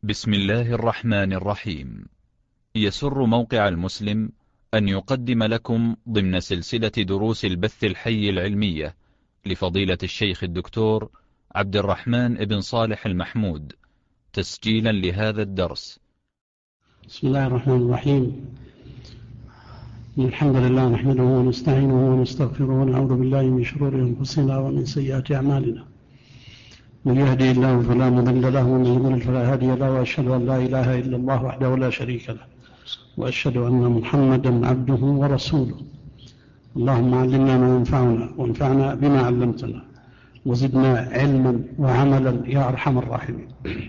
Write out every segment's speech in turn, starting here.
بسم الله الرحمن الرحيم. يسر موقع المسلم أن يقدم لكم ضمن سلسلة دروس البث الحي العلمية لفضيلة الشيخ الدكتور عبد الرحمن بن صالح المحمود، تسجيلا لهذا الدرس. بسم الله الرحمن الرحيم. الحمد لله نحمده ونستعينه ونستغفره ونعوذ بالله من شرور أنفسنا ومن سيئات أعمالنا. من يهدي الله فلا مضل له ومن يضلل فلا هادي له، وأشهد أن لا إله إلا الله وحده لا شريك له، وأشهد أن محمدا عبده ورسوله. اللهم علمنا ما ينفعنا وانفعنا بما علمتنا وزدنا علما وعملا يا أرحم الراحمين.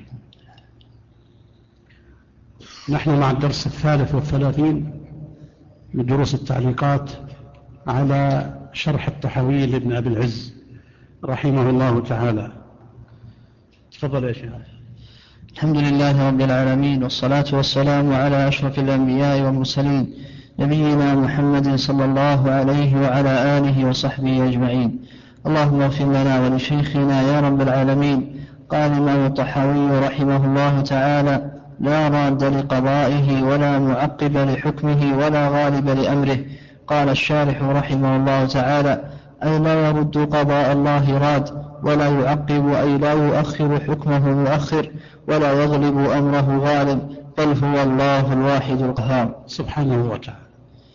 نحن مع الدرس 33 من دروس التعليقات على شرح الطحاوي لابن أبي العز رحمه الله تعالى. تفضل يا شيخ. الحمد لله رب العالمين، والصلاة والسلام على أشرف الأنبياء والمرسلين نبينا محمد صلى الله عليه وعلى آله وصحبه أجمعين. اللهم اغفر لنا ولشيخنا يا رب العالمين. قال الإمام الطحاوي رحمه الله تعالى: لا راد لقضائه ولا معقب لحكمه ولا غالب لأمره. قال الشارح رحمه الله تعالى: أي لا يرد قضاء الله راد، ولا يعقب أي لا يؤخر حكمه مؤخر، ولا يغلب أمره غالب، بل هو الله الواحد القهار سبحانه وتعالى.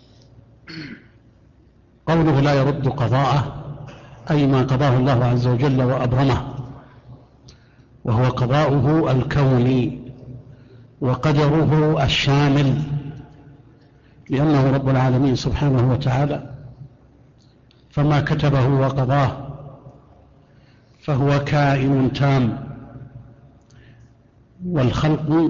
قوله لا يرد قضاءه أي ما قضاه الله عز وجل وأبرمه، وهو قضاؤه الكوني وقدره الشامل، لأنه رب العالمين سبحانه وتعالى، فما كتبه وقضاه فهو كائن تام، والخلق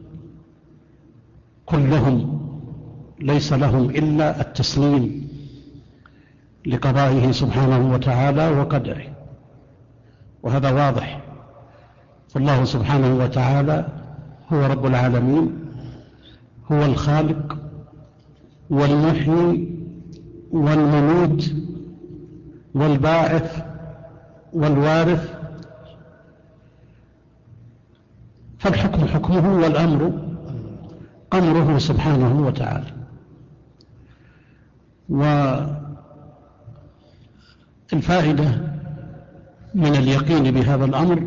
كلهم ليس لهم إلا التسليم لقضائه سبحانه وتعالى وقدره، وهذا واضح. فالله سبحانه وتعالى هو رب العالمين، هو الخالق والمحيي والمميت والباعث والوارث، فالحكم حكمه والأمر أمره سبحانه وتعالى. والفائدة من اليقين بهذا الأمر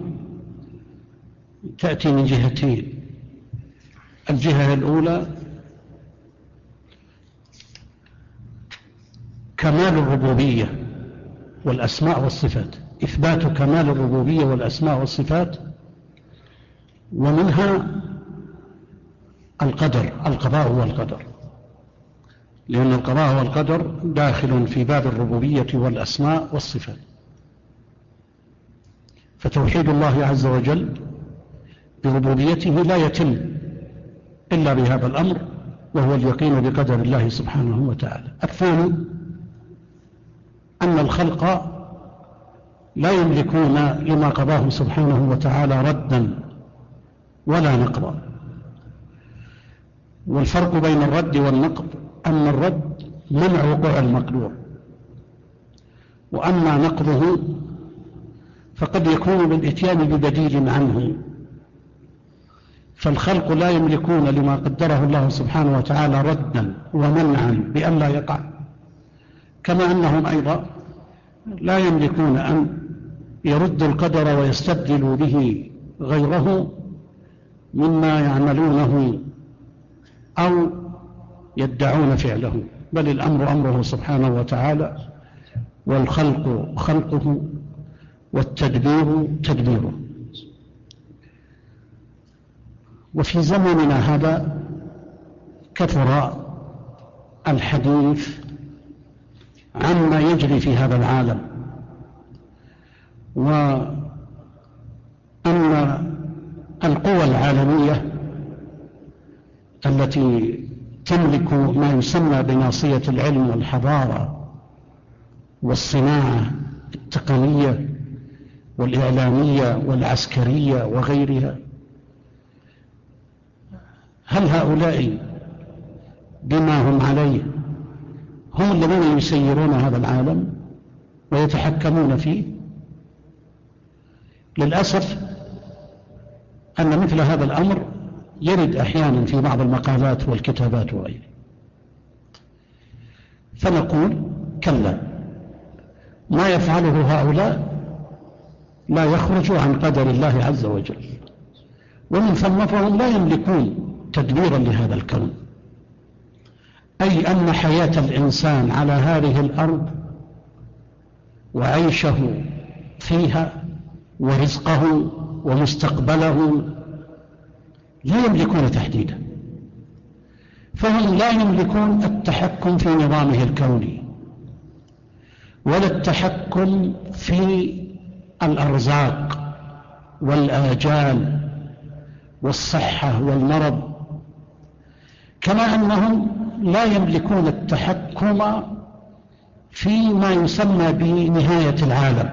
تأتي من جهتين. الجهة الأولى كمال الربوبية والأسماء والصفات، إثبات كمال الربوبية والأسماء والصفات، ومنها القدر، القضاء والقدر، لأن القضاء والقدر داخل في باب الربوبية والأسماء والصفات. فتوحيد الله عز وجل بربوبيته لا يتم إلا بهذا الأمر، وهو اليقين بقدر الله سبحانه وتعالى. الثاني أن الخلق لا يملكون لما قضاه سبحانه وتعالى ردا ولا نقضا. والفرق بين الرد والنقض أن الرد منع وقوع المقدور، وأما نقضه فقد يكون بالإتيان ببديل عنه. فالخلق لا يملكون لما قدره الله سبحانه وتعالى ردا ومنعا بأن لا يقع، كما أنهم أيضا لا يملكون أن يردوا القدر ويستبدلوا به غيره مما يعملونه أو يدعون فعله، بل الأمر أمره سبحانه وتعالى، والخلق خلقه، والتدبير تدبيره. وفي زمننا هذا كثر الحديث عما يجري في هذا العالم، وأن القوى العالمية التي تملك ما يسمى بناصية العلم والحضارة والصناعة التقنية والإعلامية والعسكرية وغيرها، هل هؤلاء بما هم عليه هم الذين يسيرون هذا العالم ويتحكمون فيه؟ للأسف أن مثل هذا الأمر يرد أحيانا في بعض المقالات والكتابات وغيره، فنقول كلا، ما يفعله هؤلاء لا يخرج عن قدر الله عز وجل، ومن ثم فهم لا يملكون تدبيرا لهذا الكون، أي أن حياة الإنسان على هذه الأرض وعيشه فيها ورزقه ومستقبله لا يملكون تحديدا، فهم لا يملكون التحكم في نظامه الكوني ولا التحكم في الأرزاق والآجال والصحة والمرض، كما أنهم لا يملكون التحكم فيما يسمى بنهاية العالم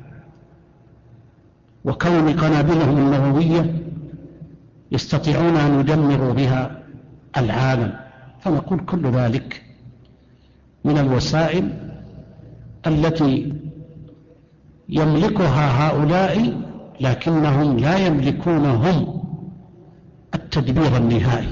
وكون قنابلهم النووية يستطيعون أن يدمروا بها العالم. فنقول كل ذلك من الوسائل التي يملكها هؤلاء، لكنهم لا يملكون هم التدبير النهائي،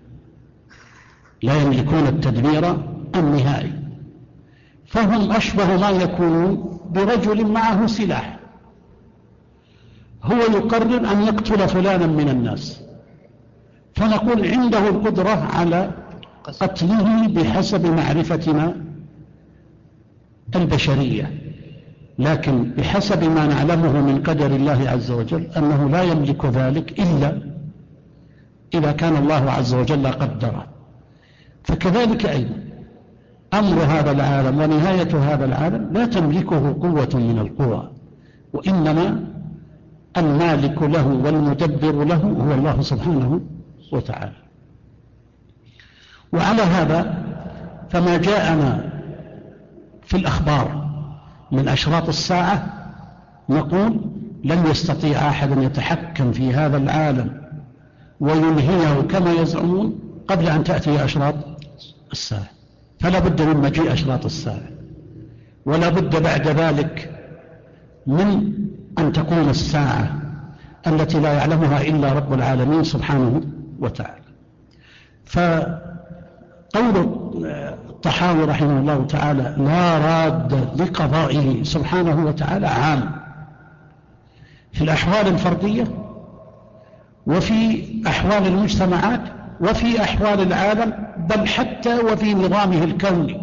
لا يملكون التدبير النهائي، فهم أشبه ما يكونون برجل معه سلاح، هو يقرر أن يقتل فلانا من الناس، فنقول عنده القدرة على قتله بحسب معرفتنا البشرية، لكن بحسب ما نعلمه من قدر الله عز وجل أنه لا يملك ذلك إلا إذا كان الله عز وجل قدره. فكذلك أيضا أمر هذا العالم ونهاية هذا العالم لا تملكه قوة من القوى، وإنما المالك له والمدبر له هو الله سبحانه وتعالى. وعلى هذا فما جاءنا في الأخبار من أشراط الساعة نقول لن يستطيع أحد أن يتحكم في هذا العالم وينهيه كما يزعمون قبل أن تأتي أشراط الساعة، فلا بد من مجيء أشراط الساعة، ولا بد بعد ذلك من أن تقوم الساعة التي لا يعلمها إلا رب العالمين سبحانه وتعالى. فقول الطحاوي رحمه الله تعالى لا راد لقضائه سبحانه وتعالى عام في الأحوال الفردية وفي أحوال المجتمعات وفي أحوال العالم، بل حتى وفي نظامه الكوني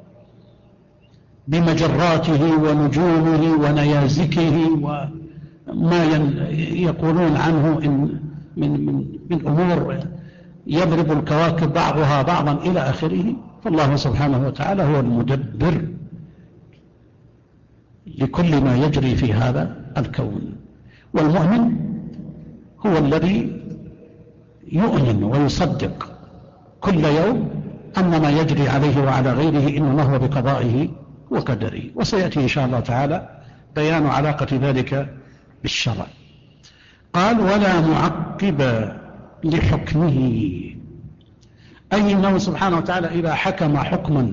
بمجراته ونجومه ونيازكه وما يقولون عنه من أمور يضرب الكواكب بعضها بعضا إلى آخره. فالله سبحانه وتعالى هو المدبر لكل ما يجري في هذا الكون، والمؤمن هو الذي يؤمن ويصدق كل يوم أن ما يجري عليه وعلى غيره إنما هو بقضائه وقدره، وسيأتي إن شاء الله تعالى بيان علاقة ذلك بالشرع. قال ولا معقب لحكمه، أي أنه سبحانه وتعالى إذا حكم حكما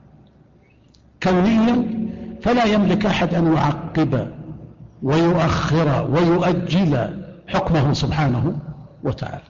كونيا فلا يملك أحد أن يعقب ويؤخر ويؤجل حكمه سبحانه وتعالى.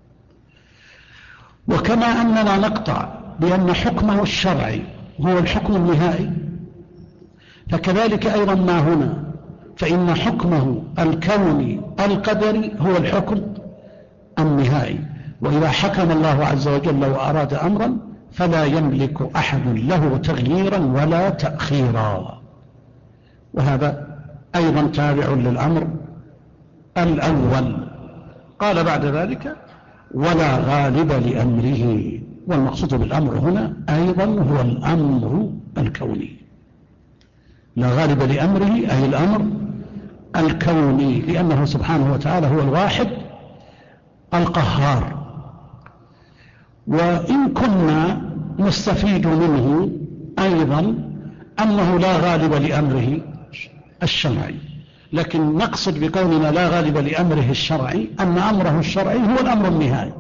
وكما أننا نقطع بأن حكمه الشرعي هو الحكم النهائي، فكذلك أيضا ما هنا، فإن حكمه الكوني القدري هو الحكم النهائي. وإذا حكم الله عز وجل وأراد أمرا فلا يملك أحد له تغييرا ولا تأخيرا. وهذا أيضا تابع للأمر الأول. قال بعد ذلك ولا غالب لأمره، والمقصود بالأمر هنا أيضا هو الأمر الكوني، لا غالب لأمره أي الأمر الكوني، لأنه سبحانه وتعالى هو الواحد القهار. وإن كنا نستفيد منه أيضا أنه لا غالب لأمره الشرعي، لكن نقصد بقولنا لا غالب لأمره الشرعي أن أمره الشرعي هو الأمر النهائي،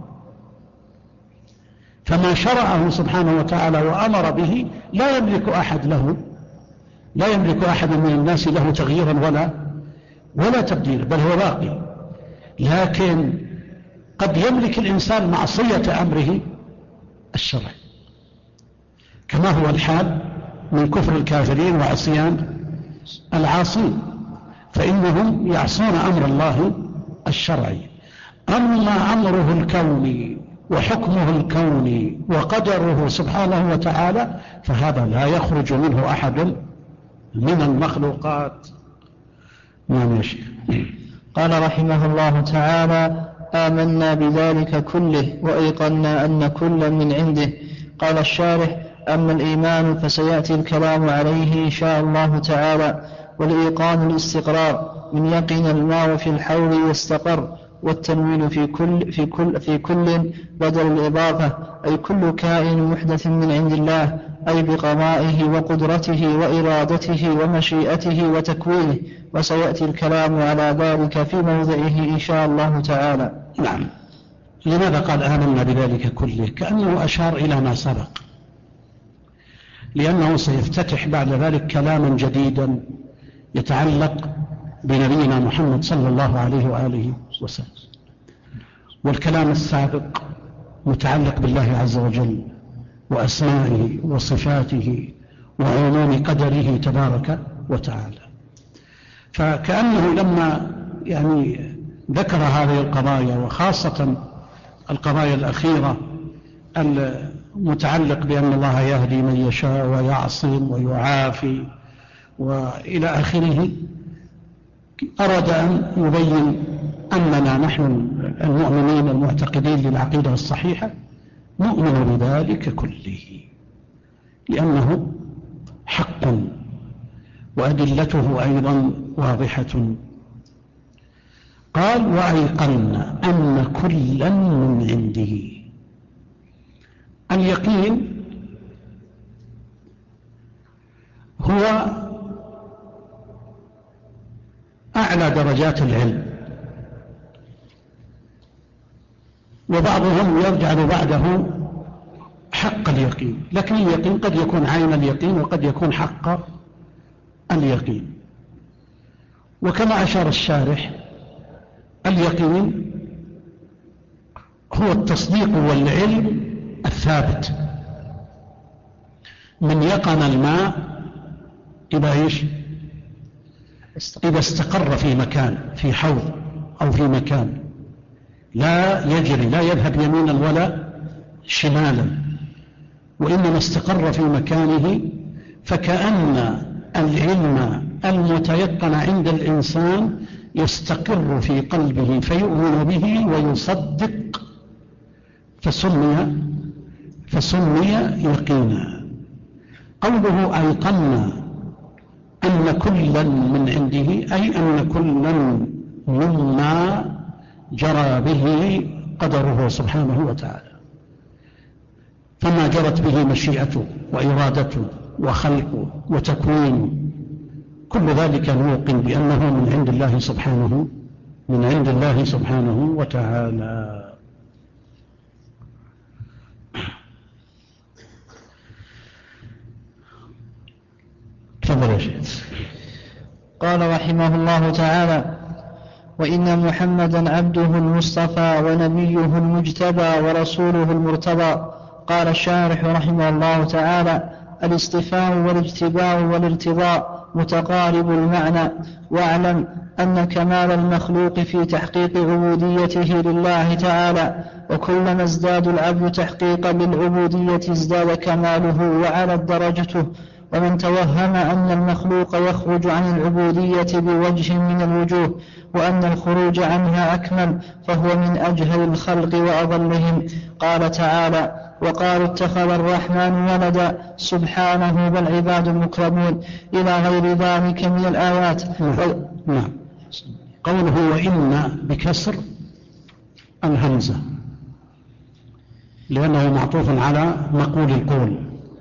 فما شرعه سبحانه وتعالى وأمر به لا يملك أحد من الناس له تغييرا ولا تبديلا، بل هو باقي. لكن قد يملك الإنسان معصية أمره الشرعي، كما هو الحال من كفر الكافرين وعصيان العاصين، فإنهم يعصون أمر الله الشرعي. أما أمره الكوني وحكمه الكوني وقدره سبحانه وتعالى فهذا لا يخرج منه أحد من المخلوقات. نعم يا شيخ. قال رحمه الله تعالى: آمنا بذلك كله وأيقنا أن كل من عنده. قال الشارح: أما الإيمان فسيأتي الكلام عليه إن شاء الله تعالى. والإيقان الاستقرار من يقن الماء في الحوض واستقر، والتنوين في كل بدل الإضافة، أي كل كائن محدث من عند الله، أي بقضائه وقدرته وإرادته ومشيئته وتكوينه، وسيأتي الكلام على ذلك في موضعه إن شاء الله تعالى. نعم. لماذا قال آمنا بذلك كله؟ كأنه أشار إلى ما سبق، لأنه سيفتتح بعد ذلك كلاما جديدا يتعلق بنبينا محمد صلى الله عليه وآله وسلم، والكلام السابق متعلق بالله عز وجل وأسمائه وصفاته وعموم قدره تبارك وتعالى. فكأنه لما ذكر هذه القضايا، وخاصة القضايا الأخيرة المتعلق بأن الله يهدي من يشاء ويعصم ويعافي وإلى آخره، أراد أن يبين أننا نحن المؤمنين المعتقدين للعقيدة الصحيحة نؤمن بذلك كله، لأنه حق وأدلته أيضا واضحة. قال: وأيقنا أن كلا من عنده. اليقين هو أعلى درجات العلم، وبعضهم يجعل بعده حق اليقين، لكن اليقين قد يكون عين اليقين وقد يكون حق اليقين. وكما أشار الشارح، اليقين هو التصديق والعلم الثابت. من يقن الماء إذا استقر في مكان، في حوض أو في مكان، لا يجري، لا يذهب يمينا ولا شمالا، وإنما استقر في مكانه، فكأن العلم المتيقن عند الإنسان يستقر في قلبه فيؤمن به ويصدق، فسمي يقينا. قوله أيقنا أن كلا من عنده، أي أن كلا مما جرى به قدره سبحانه وتعالى، فما جرت به مشيئته وإرادته وخلقه وتكوينه، كل ذلك نوقن بأنه من عند الله سبحانه وتعالى. تفضل يا شيخ. قال رحمه الله تعالى: وإن محمدا عبده المصطفى ونبيه المجتبى ورسوله المرتضى. قال الشارح رحمه الله تعالى: الاصطفاء والاجتباء والارتضاء متقارب المعنى. واعلم أن كمال المخلوق في تحقيق عبوديته لله تعالى، وكلما ازداد العبد تحقيقا للعبودية ازداد كماله وعلت درجته. ومن توهم أن المخلوق يخرج عن العبودية بوجه من الوجوه وأن الخروج عنها أكمل فهو من أجهل الخلق وأضلهم. قال تعالى: وقالوا اتخذ الرحمن ولدا سبحانه بل عباد مكرمون، إلى غير ذلك من الآيات. نعم. قوله وإن بكسر الهمزة، لأنه معطوف على مقول القول،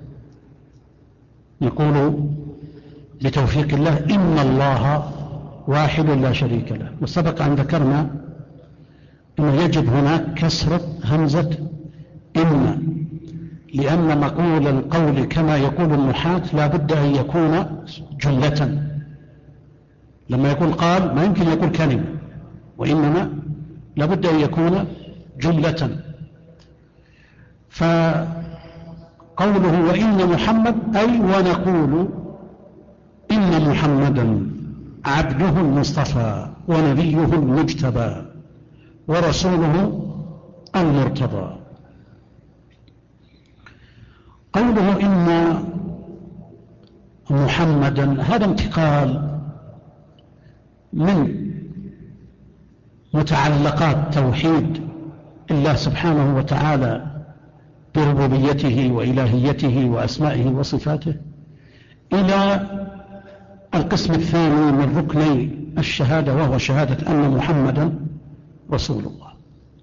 يقول بتوفيق الله: إن الله واحد لا شريك له. وسبق أن ذكرنا أنه يجب هناك كسر همزة إن، لأن مقول القول كما يقول النحاة لا بد أن يكون جملة. لما يقول قال ما يمكن يقول كلمة، وإنما لابد أن يكون جملة. فقوله وإن محمد أي ونقول إن محمدا عبده المصطفى ونبيه المجتبى ورسوله المرتضى. قوله إن محمدا هذا انتقال من متعلقات توحيد الله سبحانه وتعالى بربوبيته وإلهيته وأسمائه وصفاته إلى القسم الثاني من ركني الشهادة، وهو شهادة أن محمدا رسول الله.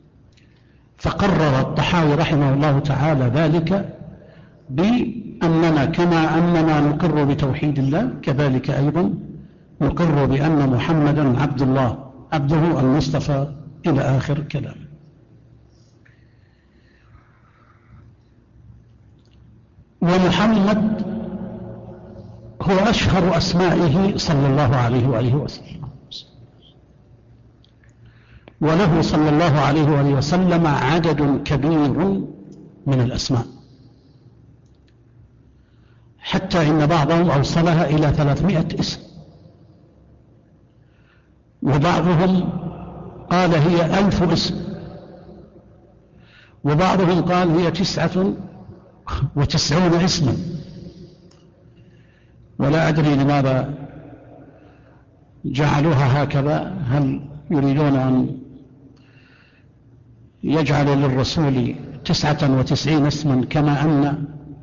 فقرر الطحاوي رحمه الله تعالى ذلك بأننا كما أننا نقر بتوحيد الله كذلك أيضا نقر بأن محمدا عبد الله، عبده المصطفى إلى آخر كلام. ومحمد هو أشهر أسمائه صلى الله عليه وآله وسلم، وله صلى الله عليه وآله وسلم عدد كبير من الأسماء، حتى إن بعضهم أوصلها إلى 300 اسم، وبعضهم قال هي 1000 اسم، وبعضهم قال هي 99 اسما. ولا أدري لماذا جعلوها هكذا، هل يريدون أن يجعلوا للرسول 99 اسما كما أن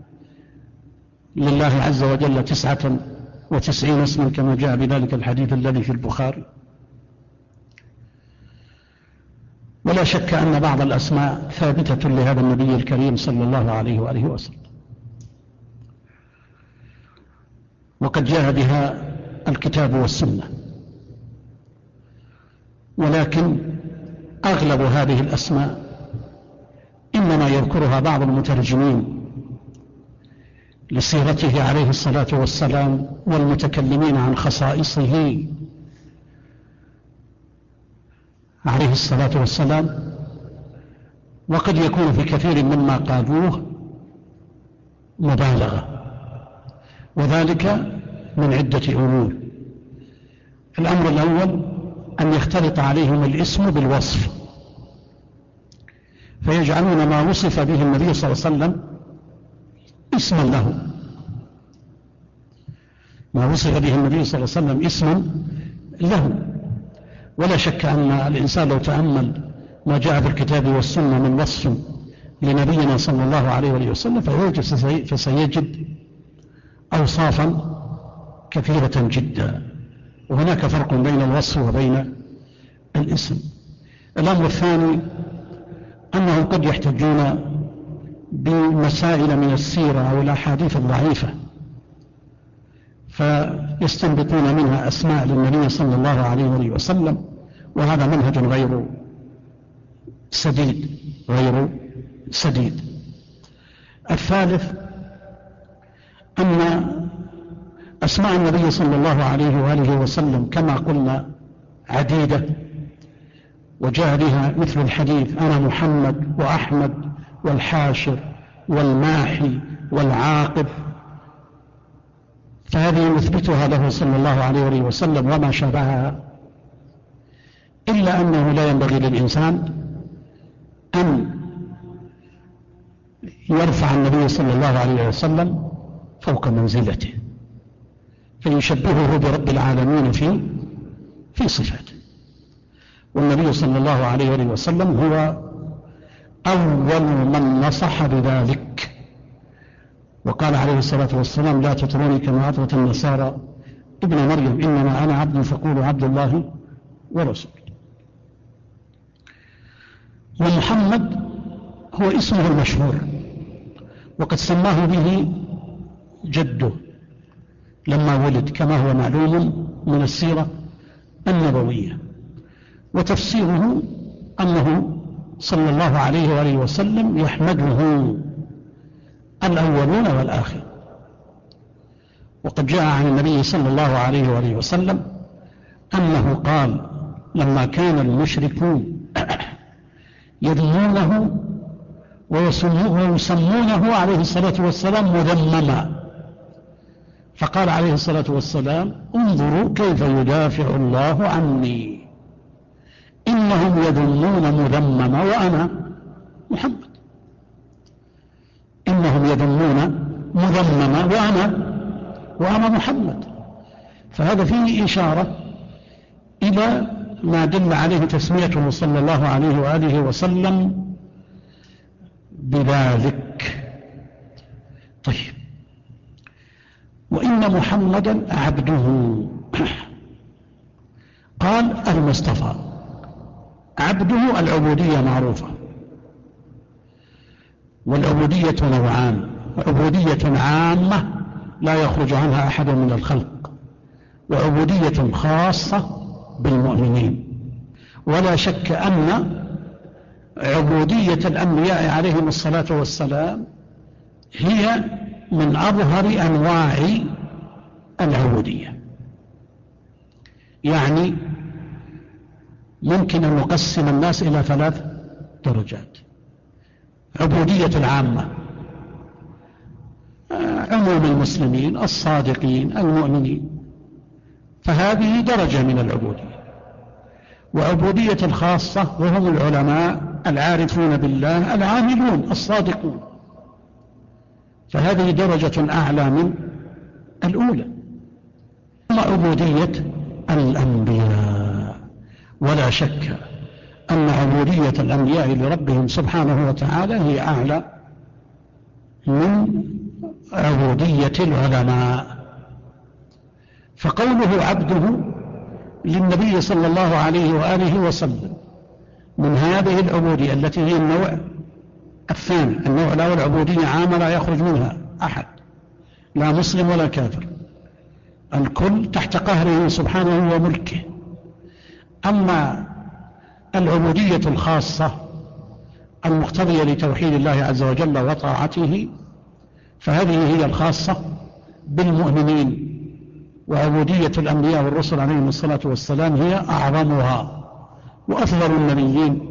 لله عز وجل 99 اسما كما جاء بذلك الحديث الذي في البخاري؟ ولا شك أن بعض الأسماء ثابتة لهذا النبي الكريم صلى الله عليه وآله وسلم، وقد جاء بها الكتاب والسنة، ولكن أغلب هذه الأسماء إنما يذكرها بعض المترجمين لسيرته عليه الصلاة والسلام والمتكلمين عن خصائصه عليه الصلاة والسلام، وقد يكون في كثير مما قالوه مبالغة، وذلك من عدة أمور. الأمر الأول أن يختلط عليهم الاسم بالوصف، فيجعلون ما وصف به النبي صلى الله عليه وسلم اسما له، ما وصف به النبي صلى الله عليه وسلم اسما له. ولا شك أن الإنسان لو تأمل ما جاء في الكتاب والسنة من وصف لنبينا صلى الله عليه وسلم فسيجد أوصافا كثيرة جدا، وهناك فرق بين الوصف وبين الاسم. الأمر الثاني أنهم قد يحتجون بمسائل من السيرة أو الأحاديث الضعيفة فيستنبطون منها أسماء للنبي صلى الله عليه وسلم، وهذا منهج غير سديد. الثالث أن أسماء النبي صلى الله عليه وآله وسلم كما قلنا عديدة، وجاء بها مثل الحديث أنا محمد وأحمد والحاشر والماحي والعاقب، فهذه نثبتها له صلى الله عليه وسلم وما شابهها، إلا أنه لا ينبغي للإنسان أن يرفع النبي صلى الله عليه وسلم فوق منزلته فيشبهه برب العالمين في صفاته. والنبي صلى الله عليه وسلم هو أول من نصح بذلك، وقال عليه الصلاة والسلام لا تطروني كما أطرت النصارى ابن مريم، إنما أنا عبد فقولوا عبد الله ورسوله. ومحمد هو اسمه المشهور، وقد سماه به جده لما ولد كما هو معلوم من السيرة النبوية. وتفسيره أنه صلى الله عليه وآله وسلم يحمده الأولون والآخر. وقد جاء عن النبي صلى الله عليه وآله وسلم أنه قال لما كان المشركون يذمونه ويسمونه عليه الصلاة والسلام مذمما. فقال عليه الصلاة والسلام: انظروا كيف يدافع الله عني، إنهم يذمون مذمما وأنا محمد. إنهم يذمون مذمما وأنا محمد. فهذا فيه إشارة إلى ما دل عليه تسميته صلى الله عليه وآله وسلم بذلك. طيب، وإن محمدا عبده. قال المصطفى. عبده العبودية معروفة، والعبودية نوعان: عبودية عامة لا يخرج عنها أحد من الخلق، وعبودية خاصة بالمؤمنين. ولا شك أن عبودية الأنبياء عليهم الصلاة والسلام هي من أظهر أنواع العبودية. يعني ممكن أن نقسم الناس إلى 3 درجات: عبودية العامة، عموم المسلمين الصادقين المؤمنين، فهذه درجة من العبودية. وعبودية الخاصة وهم العلماء العارفون بالله العاملون الصادقون، فهذه درجة أعلى من الأولى. ثم عبودية الأنبياء، ولا شك أن عبودية الأنبياء لربهم سبحانه وتعالى هي أعلى من عبودية العلماء. فقوله عبده للنبي صلى الله عليه وآله وسلم من هذه العبودية التي هي النوع الثاني. النوع الأول عبودية عامة لا يخرج منها أحد، لا مسلم ولا كافر، الكل تحت قهره سبحانه وملكه. أما العبودية الخاصة المقتضية لتوحيد الله عز وجل وطاعته فهذه هي الخاصة بالمؤمنين، وعبودية الأنبياء والرسل عليهم الصلاة والسلام هي أعظمها. وأفضل النبيين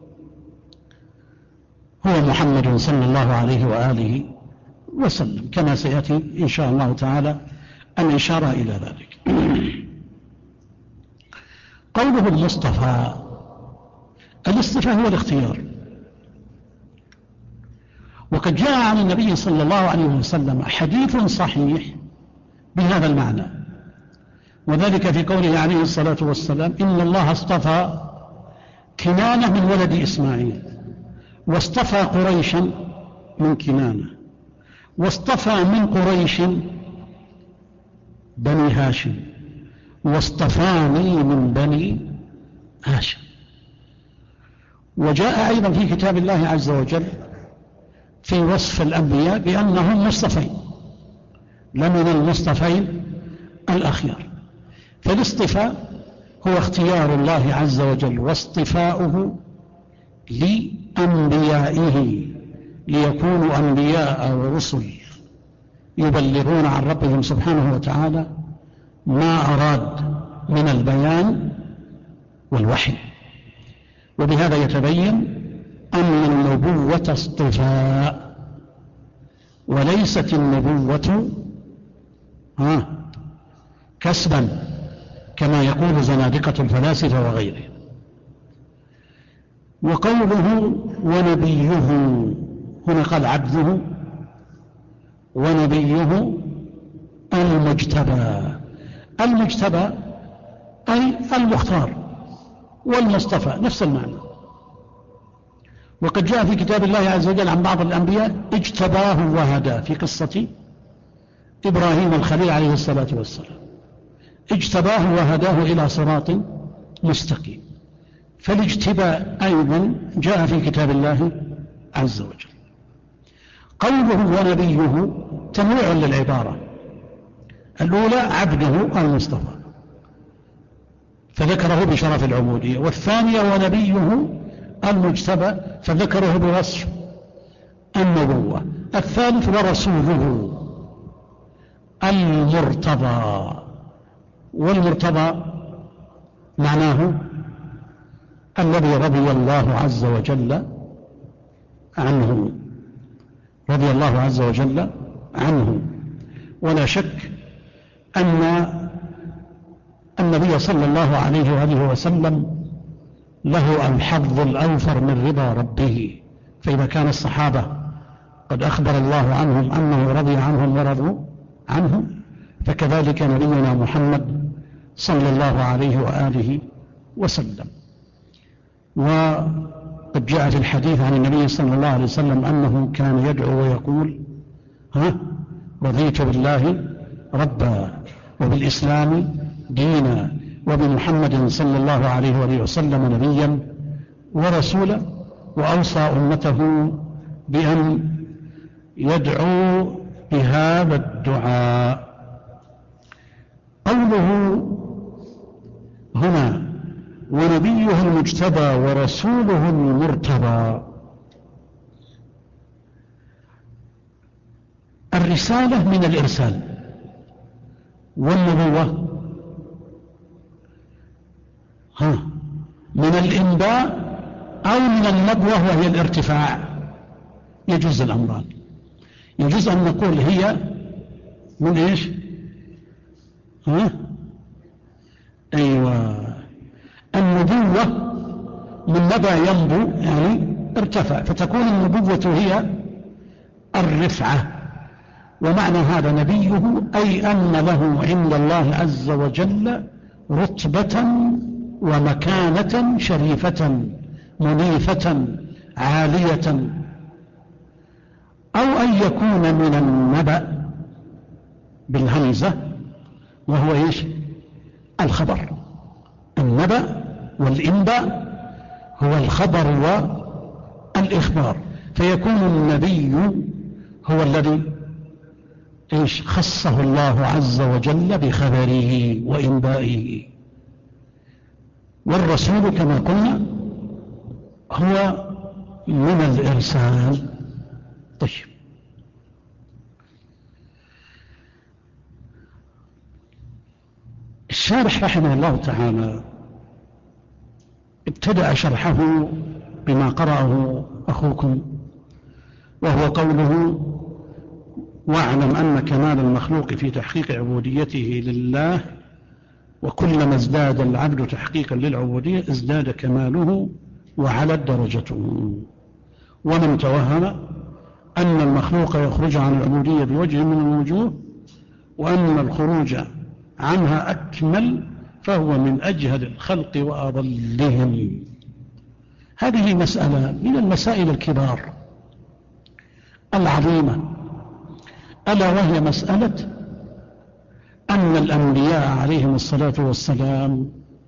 هو محمد صلى الله عليه وآله وسلم، كما سيأتي إن شاء الله تعالى الإشارة إلى ذلك. قوله المصطفى، الاصطفاء هو الاختيار، وقد جاء عن النبي صلى الله عليه وسلم حديث صحيح بهذا المعنى، وذلك في قوله عليه الصلاة والسلام: إن الله اصطفى كنانة من ولد إسماعيل، واصطفى قريشا من كنانة، واصطفى من قريش بني هاشم، واصطفاني من بني هاشم. وجاء أيضا في كتاب الله عز وجل في وصف الأنبياء بأنهم مصطفين، لمن المصطفين الأخيار. فالاصطفاء هو اختيار الله عز وجل واصطفاؤه لأنبيائه ليكونوا أنبياء ورسل يبلغون عن ربهم سبحانه وتعالى ما أراد من البيان والوحي. وبهذا يتبين أن النبوة اصطفاء، وليست النبوة كسبا كما يقول زنادقة الفلاسفة وغيره. وقوله ونبيه، هنا قال عبده ونبيه المجتبى. المجتبى أي المختار، والمصطفى نفس المعنى. وقد جاء في كتاب الله عز وجل عن بعض الأنبياء اجتباه وهدى، في قصة إبراهيم الخليل عليه الصلاة والسلام، اجتباه وهداه إلى صراط مستقيم. فالاجتباء أيضا جاء في كتاب الله عز وجل. قوله ونبيه تنويع للعبارة، الأولى عبده المصطفى فذكره بشرف العبودية، والثانية ونبيه المجتبى فذكره بوصف النبوة، الثالث ورسوله المرتضى. والمرتضى معناه الذي رضي الله عز وجل عنه، رضي الله عز وجل عنه. ولا شك أن النبي صلى الله عليه وآله وسلم له الحظ الأوفر من رضا ربه، فإذا كان الصحابة قد أخبر الله عنهم أنه رضي عنهم ورضوا عنه، فكذلك نبينا محمد صلى الله عليه وآله وسلم. وقد جاء في الحديث عن النبي صلى الله عليه وسلم أنه كان يدعو ويقول: رضيت بالله ربا وبالإسلام دينا وبمحمد صلى الله عليه وآله وسلم نبيا ورسولا. وأوصى أمته بأن يدعو بهذا الدعاء. قوله هنا: ونبيه المجتبى ورسوله المرتضى، الرسالة من الإرسال، والنبوة من الإنباء أو من النبوة وهي الارتفاع. يجوز الأمران، يجوز أن نقول هي من إيش؟ أيوة، النبوة من نبأ ينبو يعني ارتفع، فتكون النبوة هي الرفعة. ومعنى هذا نبيه أي أن له عند الله عز وجل رتبة ومكانة شريفة منيفة عالية. أو أن يكون من النبأ بالهمزة، وهو إيش؟ الخبر. النبأ والإنباء هو الخبر والإخبار، فيكون النبي هو الذي إيش؟ خصه الله عز وجل بخبره وإنبائه. والرسول كما قلنا هو من الإرسال. طيب، الشارح رحمه الله تعالى ابتدأ شرحه بما قرأه أخوكم، وهو قوله: واعلم أن كمال المخلوق في تحقيق عبوديته لله، وكلما ازداد العبد تحقيقا للعبودية ازداد كماله وعلت درجته. ومن توهم أن المخلوق يخرج عن العبودية بوجه من الوجوه وأن الخروج عنها أكمل فهو من أجهل الخلق وأضلهم. هذه مسألة من المسائل الكبار العظيمة، ألا وهي مسألة أن الأنبياء عليهم الصلاة والسلام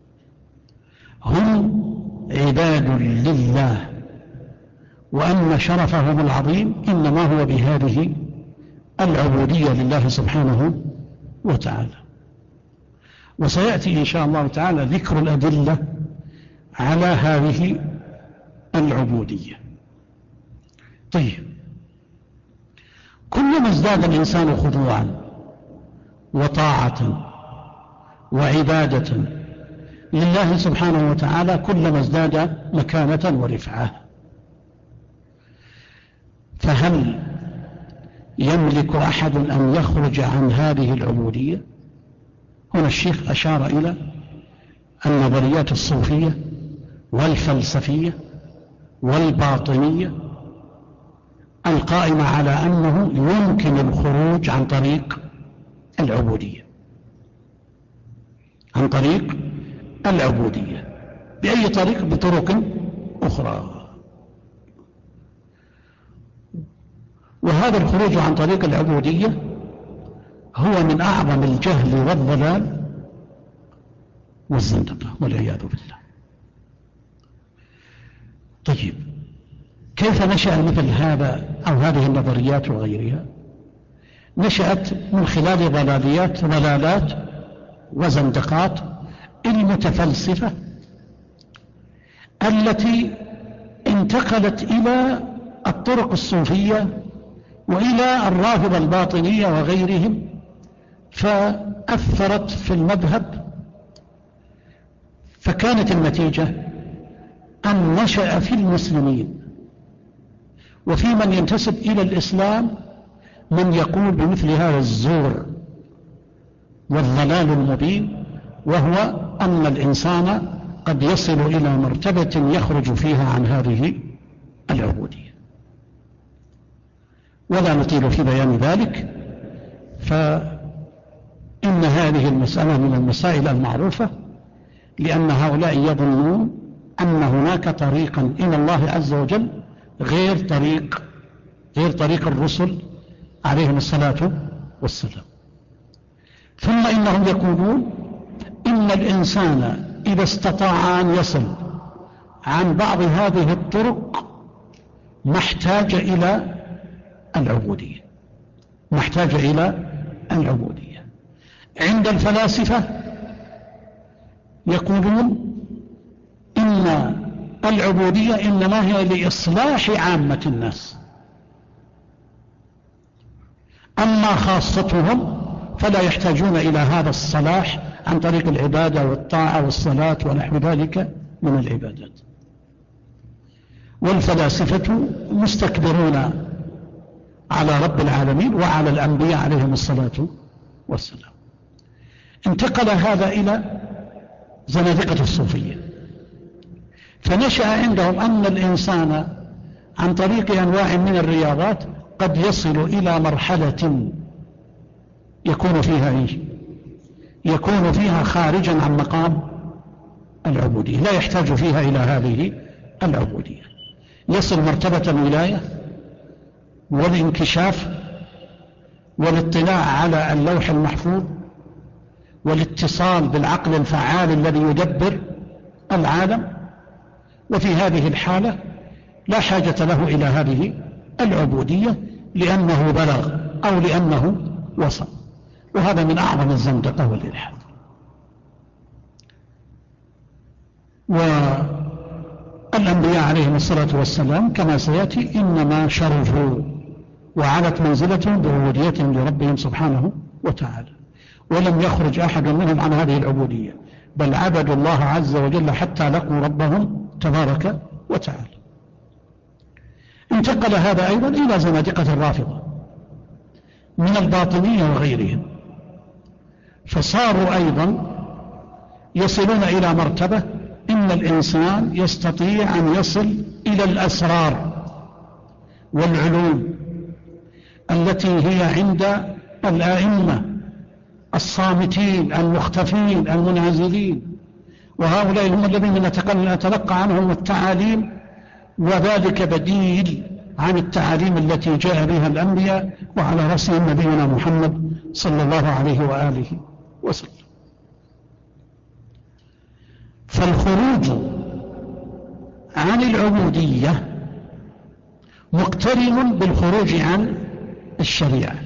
هم عباد لله، وأن شرفهم العظيم إنما هو بهذه العبودية لله سبحانه وتعالى. وسيأتي إن شاء الله تعالى ذكر الأدلة على هذه العبودية. طيب، كلما ازداد الإنسان خضوعا وطاعة وعبادة لله سبحانه وتعالى كلما ازداد مكانة ورفعة. فهل يملك أحد أن يخرج عن هذه العبودية؟ هنا الشيخ أشار إلى النظريات الصوفية والفلسفية والباطنية القائمة على أنه يمكن الخروج عن طريق العبودية، عن طريق العبودية. بأي طريق؟ بطرق أخرى. وهذا الخروج عن طريق العبودية هو من أعظم الجهل والضلال والزندقة والعياذ بالله. طيب، كيف نشأ مثل هذا أو هذه النظريات وغيرها؟ نشأت من خلال ضلالات وزندقات المتفلسفة التي انتقلت إلى الطرق الصوفية وإلى الرافضة الباطنية وغيرهم، فأثرت في المذهب، فكانت النتيجة أن نشأ في المسلمين وفي من ينتسب إلى الإسلام من يقول بمثل هذا الزور والضلال المبين، وهو أن الإنسان قد يصل إلى مرتبة يخرج فيها عن هذه العبودية. ولا نطيل في بيان ذلك، فإن هذه المسألة من المسائل المعروفة، لأن هؤلاء يظنون أن هناك طريقا إلى الله عز وجل غير طريق الرسل عليهم الصلاة والسلام. ثم إنهم يقولون إن الإنسان إذا استطاع أن يصل عن بعض هذه الطرق ما احتاج إلى العبودية. عند الفلاسفة يقولون إن العبودية إنما هي لإصلاح عامة الناس، أما خاصتهم فلا يحتاجون إلى هذا الصلاح عن طريق العبادة والطاعة والصلاة ونحو ذلك من العبادات. والفلاسفة مستكبرون على رب العالمين وعلى الأنبياء عليهم الصلاة والسلام. انتقل هذا إلى زنادقة الصوفية، فنشأ عندهم أن الإنسان عن طريق أنواع من الرياضات قد يصل إلى مرحلة يكون فيها خارجا عن مقام العبودية، لا يحتاج فيها إلى هذه العبودية، يصل مرتبة الولاية والانكشاف والاطلاع على اللوح المحفوظ والاتصال بالعقل الفعال الذي يدبر العالم، وفي هذه الحالة لا حاجة له إلى هذه العبودية لأنه بلغ أو لأنه وصل. وهذا من أعظم الزندقة والإلحاد. والأنبياء عليهم الصلاة والسلام كما سيأتي إنما شرفوا وعلت منزلتهم بعبوديتهم لربهم سبحانه وتعالى، ولم يخرج أحد منهم عن هذه العبودية، بل عبدوا الله عز وجل حتى لقوا ربهم تبارك وتعالى. انتقل هذا أيضا إلى زنادقة الرافضة من الباطنية وغيرهم، فصاروا أيضا يصلون إلى مرتبة إن الإنسان يستطيع أن يصل إلى الأسرار والعلوم التي هي عند الآئمة الصامتين المختفين المنعزلين، وهؤلاء هم الذين نتلقى عنهم التعاليم، وذلك بديل عن التعاليم التي جاء بها الأنبياء وعلى رأسهم نبينا محمد صلى الله عليه وآله وسلم. فالخروج عن العبودية مقترن بالخروج عن الشريعة.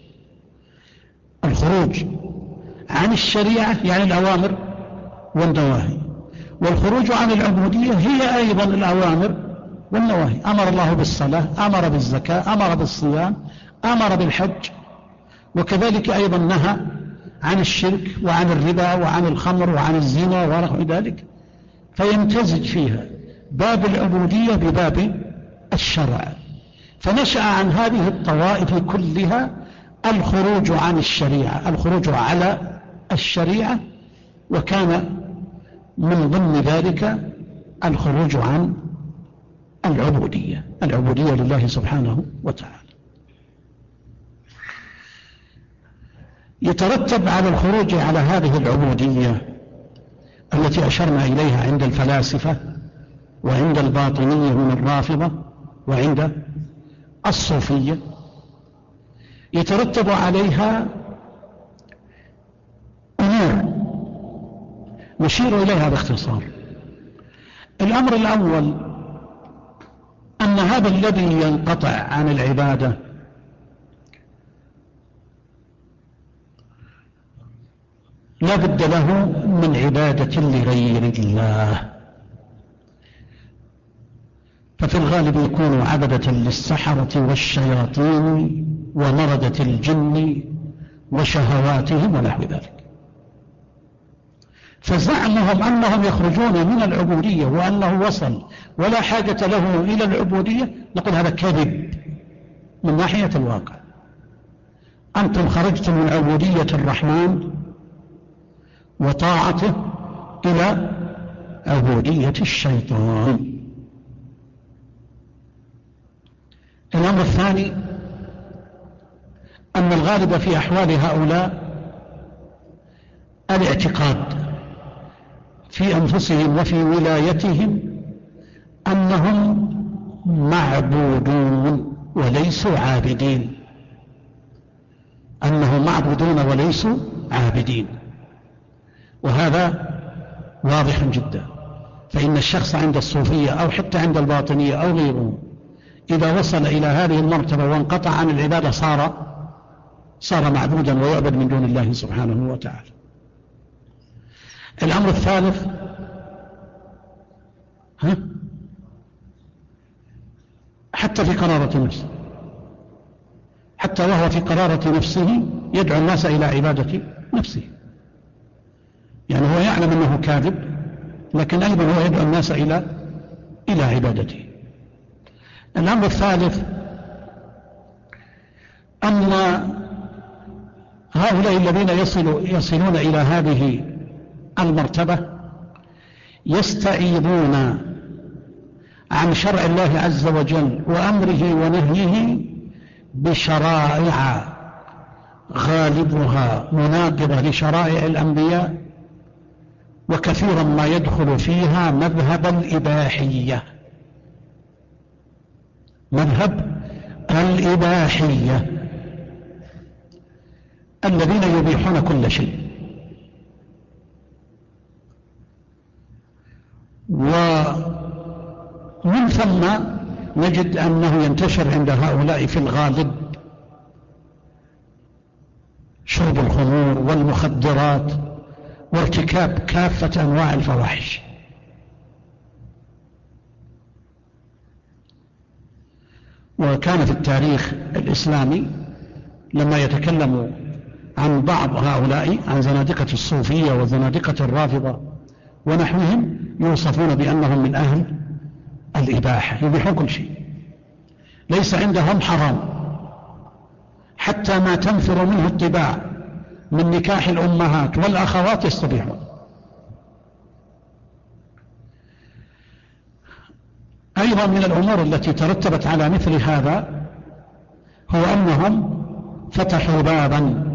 الخروج عن الشريعة يعني الأوامر والنواهي، والخروج عن العبودية هي أيضا الأوامر والنواهي. أمر الله بالصلاة، أمر بالزكاة، أمر بالصيام، أمر بالحج، وكذلك أيضا نهى عن الشرك وعن الربا وعن الخمر وعن الزنا ونحو ذلك، فيمتزج فيها باب العبودية بباب الشرع. فنشأ عن هذه الطوائف كلها الخروج عن الشريعة، الخروج على الشريعة، وكان من ضمن ذلك الخروج عن العبودية لله سبحانه وتعالى. يترتب على الخروج على هذه العبودية التي أشرنا إليها عند الفلاسفة وعند الباطنية من الرافضة وعند الصوفية، يترتب عليها أمور نشير إليها باختصار. الأمر الأول أن هذا الذي ينقطع عن العبادة لا بد له من عبادة لغير الله، ففي الغالب يكون عبدة للسحرة والشياطين ومردة الجن وشهواتهم ونحو ذلك. فزعمهم أنهم يخرجون من العبودية وأنه وصل ولا حاجة له إلى العبودية، نقول هذا كذب من ناحية الواقع. أنتم خرجتم من عبودية الرحمن وطاعته إلى عبودية الشيطان. الأمر الثاني أن الغالب في أحوال هؤلاء الاعتقاد في أنفسهم وفي ولايتهم أنهم معبودون وليسوا عابدين، أنهم معبودون وليسوا عابدين، وهذا واضح جدا. فإن الشخص عند الصوفية أو حتى عند الباطنية أو غيرهم إذا وصل إلى هذه المرتبة وانقطع عن العبادة صار معبودا ويعبد من دون الله سبحانه وتعالى. الأمر الثالث حتى في قرارة نفسه، حتى وهو في قرارة نفسه يدعو الناس إلى عبادة نفسه، يعني هو يعلم أنه كاذب لكن أيضا هو يدعو الناس إلى عبادته. الأمر الثالث أن هؤلاء الذين يصلون إلى هذه المرتبة يستعيذون عن شرع الله عز وجل وأمره ونهيه بشرائع غالبها مناقضة لشرائع الأنبياء، وكثيرا ما يدخل فيها مذهب الإباحية، مذهب الإباحية الذين يبيحون كل شيء. ومن ثم نجد أنه ينتشر عند هؤلاء في الغالب شرب الخمور والمخدرات وارتكاب كافة أنواع الفواحش. وكان في التاريخ الإسلامي لما يتكلم عن بعض هؤلاء عن زنادقة الصوفية وزنادقة الرافضة ونحوهم يوصفون بأنهم من أهل الإباحة، يبيحون كل شيء، ليس عندهم حرام، حتى ما تنفر منه الطباع من نكاح الأمهات والأخوات يستبيحون. أيضا من الأمور التي ترتبت على مثل هذا هو أنهم فتحوا بابا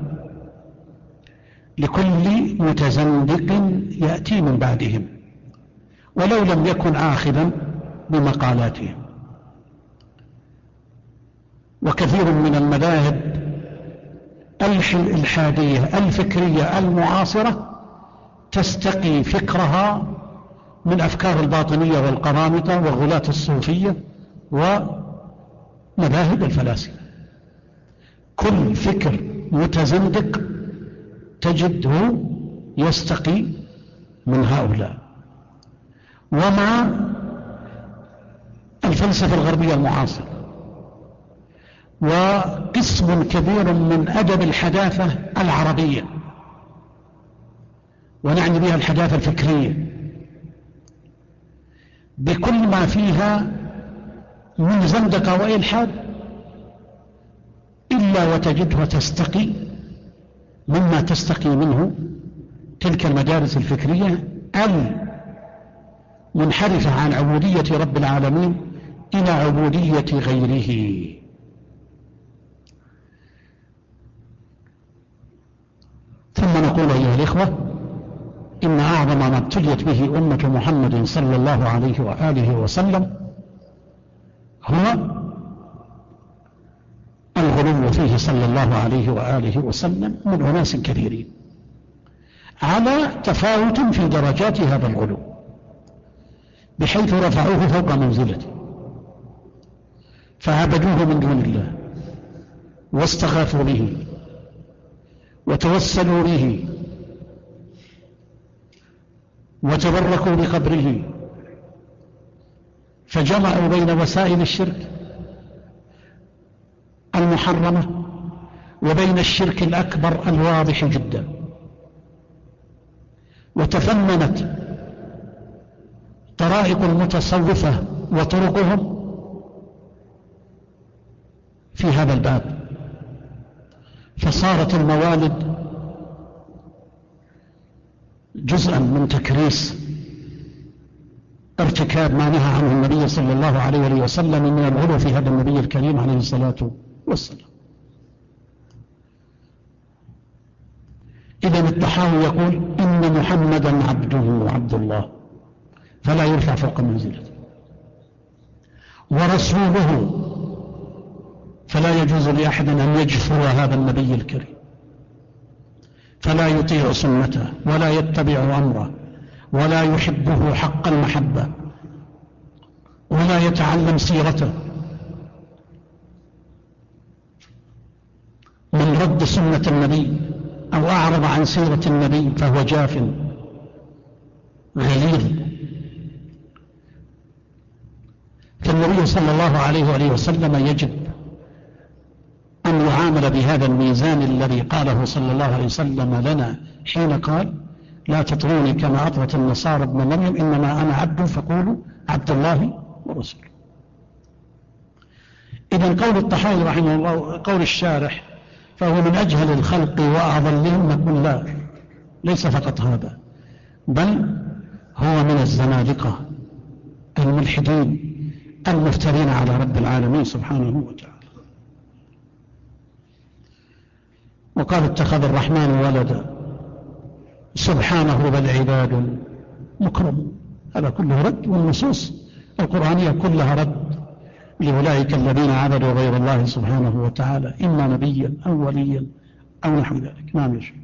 لكل متزندق يأتي من بعدهم ولو لم يكن آخذا بمقالاتهم. وكثير من المذاهب الإلحادية الفكرية المعاصرة تستقي فكرها من أفكار الباطنية والقرامطة وغلاة الصوفية ومذاهب الفلاسفة. كل فكر متزندق تجده يستقي من هؤلاء. ومع الفلسفة الغربية المعاصرة وقسم كبير من أدب الحداثة العربية، ونعني بها الحداثة الفكرية، بكل ما فيها من زندقة وإلحاد، إلا وتجدها تستقي مما تستقي منه تلك المدارس الفكرية المنحرفة عن عبودية رب العالمين إلى عبودية غيره. ثم نقول أيها الإخوة إن أعظم ما ابتليت به أمة محمد صلى الله عليه وآله وسلم هو الغلو فيه صلى الله عليه وآله وسلم من أناس كثيرين على تفاوت في درجات هذا الغلو، بحيث رفعوه فوق منزلته فعبدوه من دون الله واستغاثوا به وتوسلوا به وتبركوا بقبره، فجمعوا بين وسائل الشرك المحرمة وبين الشرك الأكبر الواضح جدا، وتفننت طرائق المتصوفة وطرقهم في هذا الباب، فصارت الموالد جزءا من تكريس ارتكاب ما نهى عنه النبي صلى الله عليه وسلم من الغلو في هذا النبي الكريم عليه الصلاة والسلام. إذن الطحاوي يقول إن محمدا عبده وعبد الله فلا يرفع فوق منزلته، ورسوله فلا يجوز لأحد أن يجفر هذا النبي الكريم، فلا يطيع سنته ولا يتبع أمره ولا يحبه حق المحبة ولا يتعلم سيرته. من رد سنة النبي أو أعرض عن سيرة النبي فهو جاف غليظ. فالنبي صلى الله عليه وسلم يجب أن يعامل بهذا الميزان الذي قاله صلى الله عليه وسلم لنا حين قال لا تطروني كما أطرت النصارى ابن مريم إنما أنا عبد فقولوا عبد الله ورسوله. إذن قول الطحاوي رحمه الله قول الشارح فهو من أجهل الخلق وأضلهم، نقول لا، ليس فقط هذا، بل هو من الزنادقة الملحدين المفترين على رب العالمين سبحانه وتعالى. وقال اتخذ الرحمن ولدا سبحانه بل عباد مكرمون. هذا كله رد، والنصوص القرآنية كلها رد لأولئك الذين عبدوا غير الله سبحانه وتعالى إما نبيا أو وليا أو نحو ذلك. نعم يشهد.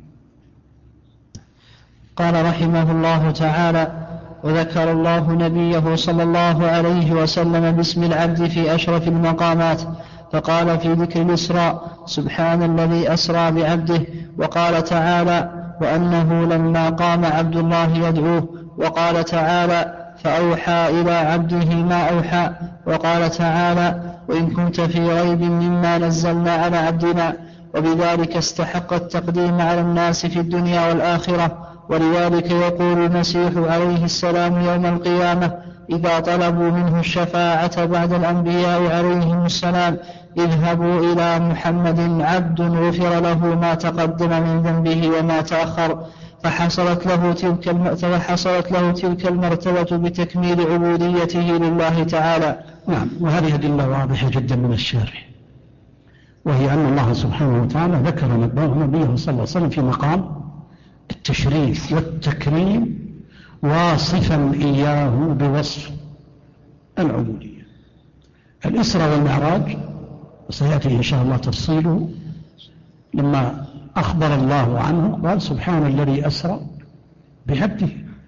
قال رحمه الله تعالى: وذكر الله نبيه صلى الله عليه وسلم باسم العبد في أشرف المقامات، فقال في ذكر الإسراء: سبحان الذي أسرى بعبده. وقال تعالى: وأنه لما قام عبد الله يدعوه. وقال تعالى: فأوحى إلى عبده ما أوحى. وقال تعالى: وإن كنت في ريب مما نزلنا على عبدنا. وبذلك استحق التقديم على الناس في الدنيا والآخرة. ولذلك يقول المسيح عليه السلام يوم القيامة إذا طلبوا منه الشفاعة بعد الأنبياء عليهم السلام: اذهبوا إلى محمد عبد غفر له ما تقدم من ذنبه وما تأخر. فحصلت له تلك المرتبة بتكميل عبوديته لله تعالى. نعم، وهذه أدلة واضحة جدا من الشارح، وهي أن الله سبحانه وتعالى ذكر نبيه صلى الله عليه وسلم في مقام التشريف والتكريم واصفا إياه بوصف العبودية. الإسراء والمعراج وسيأتي إن شاء الله تفصيله، لما أخبر الله عنه قال سبحان الذي أسرى بعبده.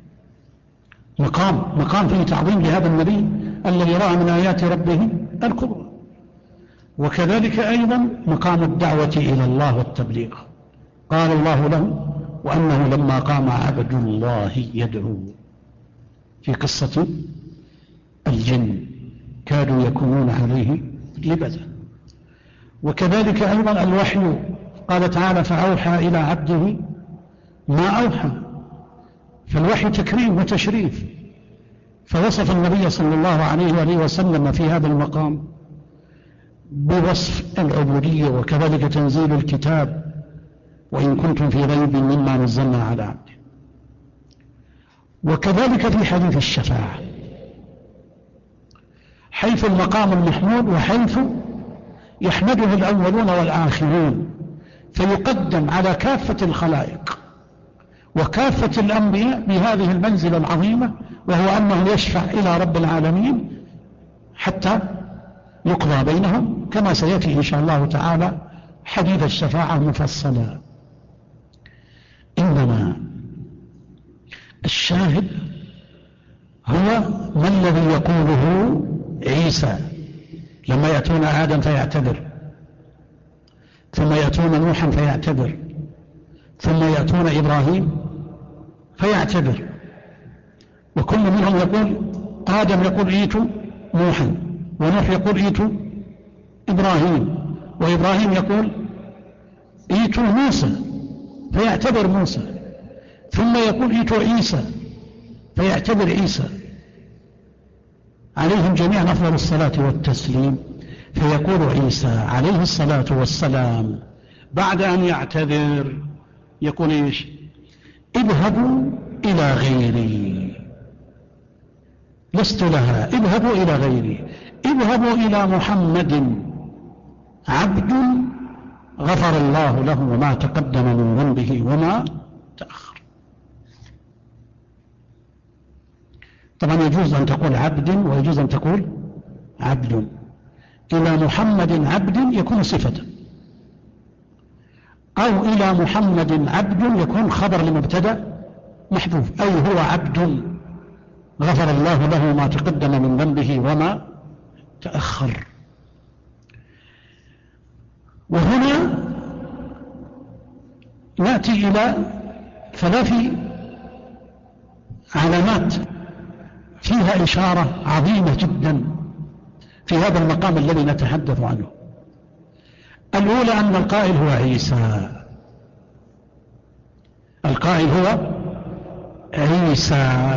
مقام فيه تعظيم لهذا النبي الذي رأى من آيات ربه الكبرى. وكذلك أيضا مقام الدعوة إلى الله والتبليغ، قال الله له: وأنه لما قام عبد الله يدعو، في قصة الجن كادوا يكونون عليه لبدا. وكذلك أيضا الوحي، قال تعالى: فأوحى إلى عبده ما أوحى. فالوحي تكريم وتشريف، فوصف النبي صلى الله عليه وسلم في هذا المقام بوصف العبودية. وكذلك تنزيل الكتاب: وإن كنتم في ريب مما نزلنا على عبده. وكذلك في حديث الشفاعة، حيث المقام المحمود وحيث يحمده الأولون والآخرون، فيقدم على كافة الخلائق وكافة الأنبياء بهذه المنزلة العظيمة، وهو أنه يشفع إلى رب العالمين حتى يقضى بينهم، كما سيأتي إن شاء الله تعالى حديث الشفاعة مفصلا. إنما الشاهد هو ما الذي يقوله عيسى لما يأتون آدم فيعتذر، ثم يأتون نوحا فيعتذر، ثم يأتون إبراهيم فيعتذر، وكل منهم يقول: آدم يقول ائتوا نوحا، ونوح يقول ائتوا إبراهيم، وإبراهيم يقول ائتوا موسى، فيعتذر موسى. ثم يقول ائتوا عيسى، فيعتذر عيسى عليهم جميعا أفضل الصلاة والتسليم، فيقول عيسى عليه الصلاة والسلام بعد أن يعتذر يقول إيش؟ اذهبوا إلى غيري، لست لها، اذهبوا إلى غيري، اذهبوا إلى محمد عبد غفر الله له وما تقدم من ذنبه وما تأخر. طبعا يجوز أن تقول عبد ويجوز أن تقول عبد. إلى محمد عبد يكون صفة، أو إلى محمد عبد يكون خبر لمبتدأ محذوف، أي هو عبد غفر الله له ما تقدم من ذنبه وما تأخر. وهنا نأتي إلى 3 علامات فيها إشارة عظيمة جدا في هذا المقام الذي نتحدث عنه. الأولى أن القائل هو عيسى، القائل هو عيسى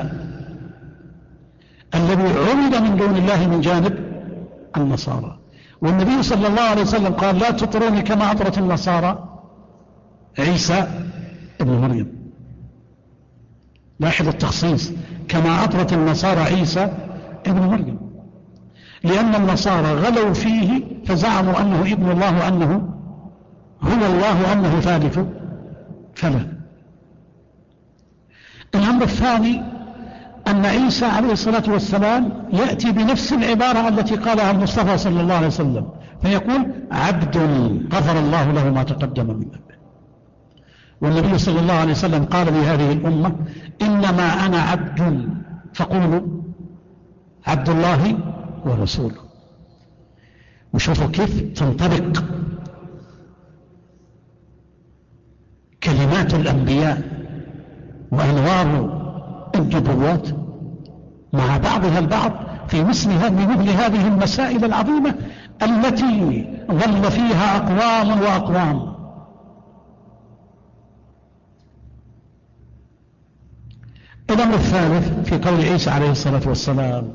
الذي عبد من دون الله من جانب النصارى. والنبي صلى الله عليه وسلم قال لا تطروني كما أطرت النصارى عيسى ابن مريم. لاحظ التخصيص، كما أطرت النصارى عيسى ابن مريم، لأن النصارى غلوا فيه فزعموا أنه ابن الله وأنه هو الله وأنه ثالث ثلاث. الأمر الثاني أن عيسى عليه الصلاة والسلام يأتي بنفس العبارة التي قالها المصطفى صلى الله عليه وسلم، فيقول عبد غفر الله له ما تقدم من ذنبه. والنبي صلى الله عليه وسلم قال لهذه الأمة إنما أنا عبد فقولوا عبد الله ورسوله. وشوفوا كيف تنطبق كلمات الأنبياء وأنوار النبوات مع بعضها البعض في مثل هذه المسائل العظيمة التي ظل فيها أقوام وأقوام. الأمر الثالث في قول عيسى عليه الصلاة والسلام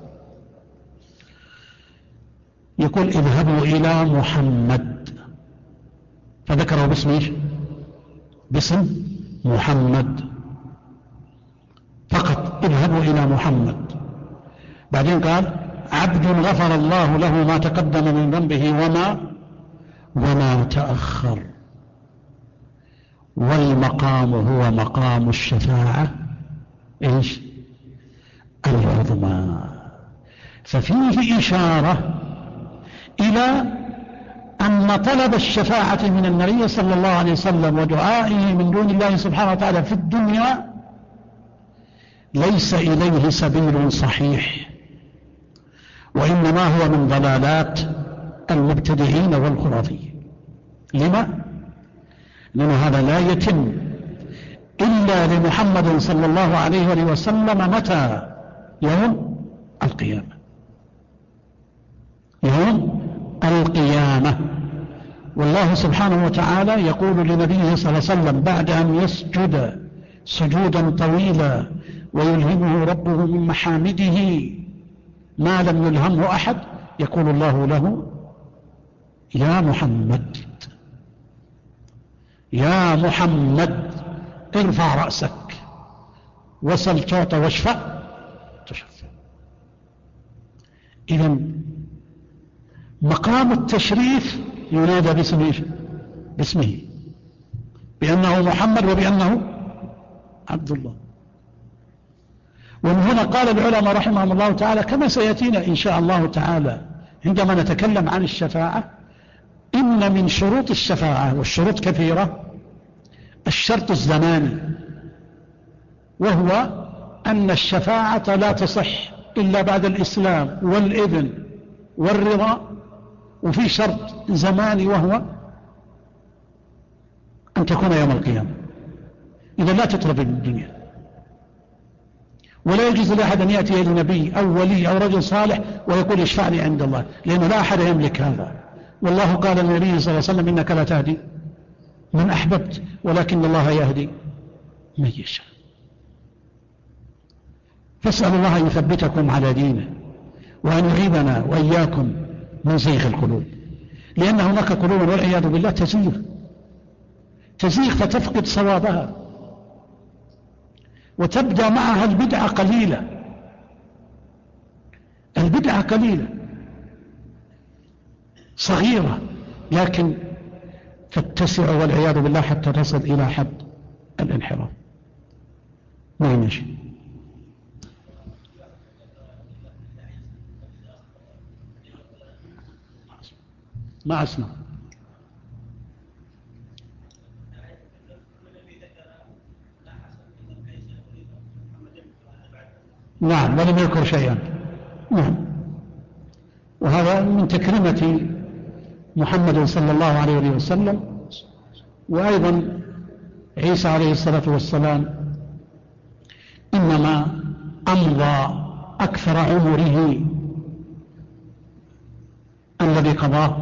يقول اذهبوا إلى محمد، فذكره باسم ايش؟ باسم محمد فقط، اذهبوا إلى محمد. بعدين قال عبد غفر الله له ما تقدم من ذنبه وما تأخر. والمقام هو مقام الشفاعة ايش؟ العظمى. ففيه إشارة إلى أن طلب الشفاعة من النبي صلى الله عليه وسلم ودعائه من دون الله سبحانه وتعالى في الدنيا ليس إليه سبيل صحيح، وإنما هو من ضلالات المبتدعين والخرافيين. لما؟ لأن هذا لا يتم إلا لمحمد صلى الله عليه وسلم متى؟ يوم القيامة، يوم القيامة. والله سبحانه وتعالى يقول لنبيه صلى الله عليه وسلم بعد أن يسجد سجودا طويلا ويلهمه ربه من محامده ما لم يلهمه أحد، يقول الله له يا محمد يا محمد ارفع رأسك وسل تعطى واشفع تشفع. إذن مقام التشريف ينادى باسمه بأنه محمد وبأنه عبد الله. ومن هنا قال العلماء رحمهم الله تعالى كما سيأتينا إن شاء الله تعالى عندما نتكلم عن الشفاعة، إن من شروط الشفاعة والشروط كثيرة الشرط الزماني، وهو أن الشفاعة لا تصح إلا بعد الإسلام والإذن والرضا. وفي شرط زماني وهو أن تكون يوم القيامة، إذا لا تطلب الدنيا. ولا يجوز لأحد أن يأتي إلى نبي أو ولي أو رجل صالح ويقول اشفع لي عند الله، لأنه لا أحد يملك هذا. والله قال للنبي صلى الله عليه وسلم إنك لا تهدي من أحببت ولكن الله يهدي من يشاء. فاسأل الله أن يثبتكم على دينه وأن يعيذنا وإياكم من زيغ القلوب، لأن هناك قلوب والعياذ بالله تزيغ فتفقد صوابها وتبدأ معها البدعة قليلة صغيرة، لكن تتسع والعياذ بالله حتى تصل إلى حد الانحراف. نعم يا شيخ. ما أسمع. نعم، ولم يذكر شيئا. نعم، وهذا من تكريمة محمد صلى الله عليه وسلم. وأيضا عيسى عليه الصلاة والسلام إنما أمضى أكثر عمره الذي قضاه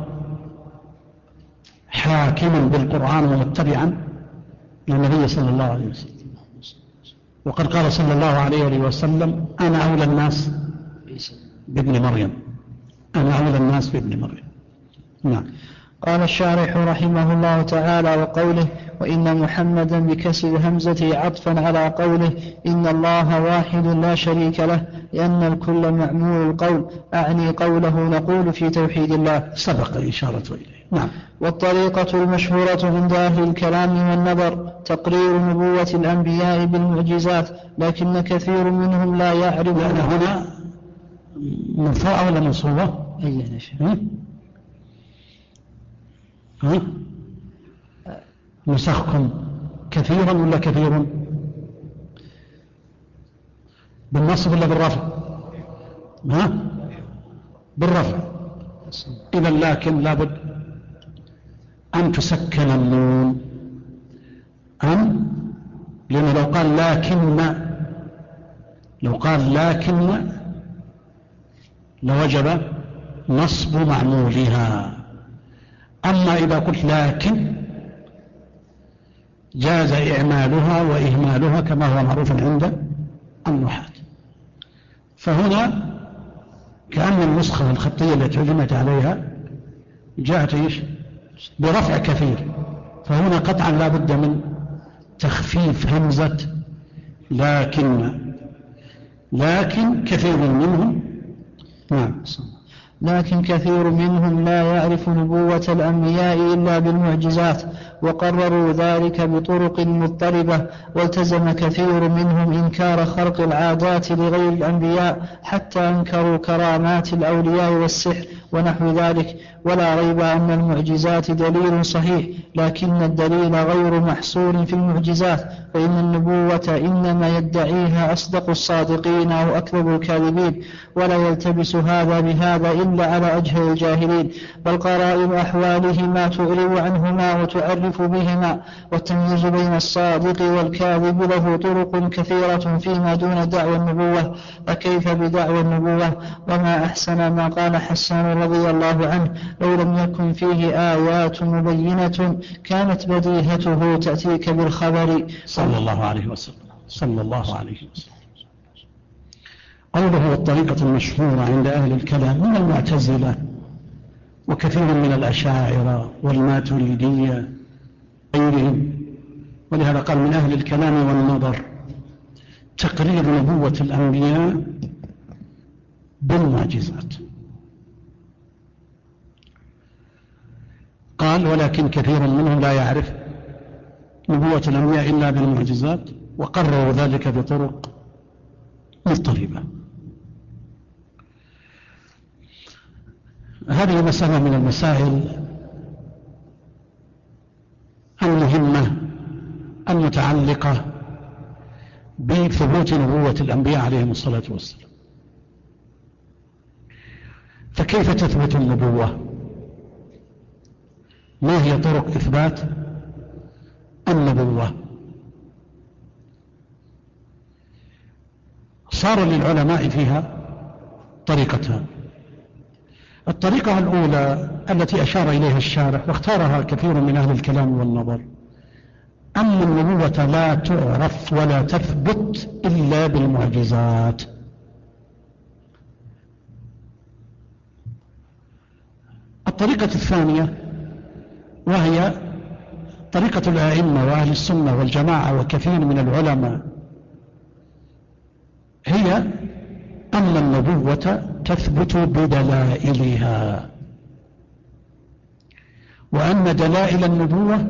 حاكما بالقرآن ومتبعا للنبي صلى الله عليه وسلم. وقد قال صلى الله عليه وسلم: أنا أولى الناس بابن مريم، أنا أولى الناس بابن مريم. نعم. قال الشارح رحمه الله تعالى: وقوله وإن محمدا بكسر الهمزة عطفا على قوله إن الله واحد لا شريك له، لأن الكل معمول القول، أعني قوله نقول في توحيد الله، سبق الإشارة إليه. نعم. والطريقة المشهورة عند أهل الكلام والنظر تقرير نبوة الأنبياء بالمعجزات، لكن كثير منهم لا يعرف. لأن هنا مرفوعة ولا منصوبة؟ أي شيء. نسخكم كثيرا ولا كثير؟ بالنصب ولا بالرفع؟ بالرفع. إذا لكن لابد أن تسكن النون، لأنه لو قال لكن لوجب نصب معمولها. أما إذا قلت لكن جاز إعمالها وإهمالها كما هو معروف عند النحاة. فهنا كأن النسخة الخطية التي علمت عليها جاءت برفع كثير، فهنا قطعا لا بد من تخفيف همزة لكن كثير منهم. نعم. لكن كثير منهم لا يعرف نبوة الأنبياء إلا بالمعجزات، وقرروا ذلك بطرق مضطربة، والتزم كثير منهم إنكار خرق العادات لغير الأنبياء، حتى أنكروا كرامات الأولياء والسحر ونحو ذلك. ولا ريب أن المعجزات دليل صحيح، لكن الدليل غير محصور في المعجزات، فإن النبوة إنما يدعيها أصدق الصادقين أو أكذب الكاذبين، ولا يلتبس هذا بهذا إلا على أجهل الجاهلين، بل قرائن أحوالهما تغرب عنهما وتعرف بهما، والتمييز بين الصادق والكاذب له طرق كثيرة فيما دون دعوى النبوة، فكيف بدعوى النبوة؟ وما أحسن ما قال حسان رضي الله عنه: لو لم يكن فيه آيات مبينة كانت بديهته تأتيك بالخبر. صلى الله عليه وسلم. قوله والطريقة المشهورة عند أهل الكلام من المعتزلة وكثير من الأشاعرة والماتريدية غيرهم، ولهذا قال من أهل الكلام والنظر تقرير نبوة الأنبياء بالمعجزات. قال ولكن كثير منهم لا يعرف نبوة الأنبياء إلا بالمعجزات، وقرروا ذلك بطرق مضطربة. هذه مسألة من المسائل المهمة المتعلقة بثبوت نبوة الأنبياء عليهم الصلاة والسلام. فكيف تثبت النبوة؟ ما هي طرق إثبات النبوة؟ صار للعلماء فيها طريقتان. الطريقة الأولى التي أشار إليها الشارح واختارها كثير من أهل الكلام والنظر، أن النبوة لا تعرف ولا تثبت إلا بالمعجزات. الطريقة الثانية وهي طريقة الأئمة وأهل السنة والجماعة وكثير من العلماء، هي أن النبوة تثبت بدلائلها، وأن دلائل النبوة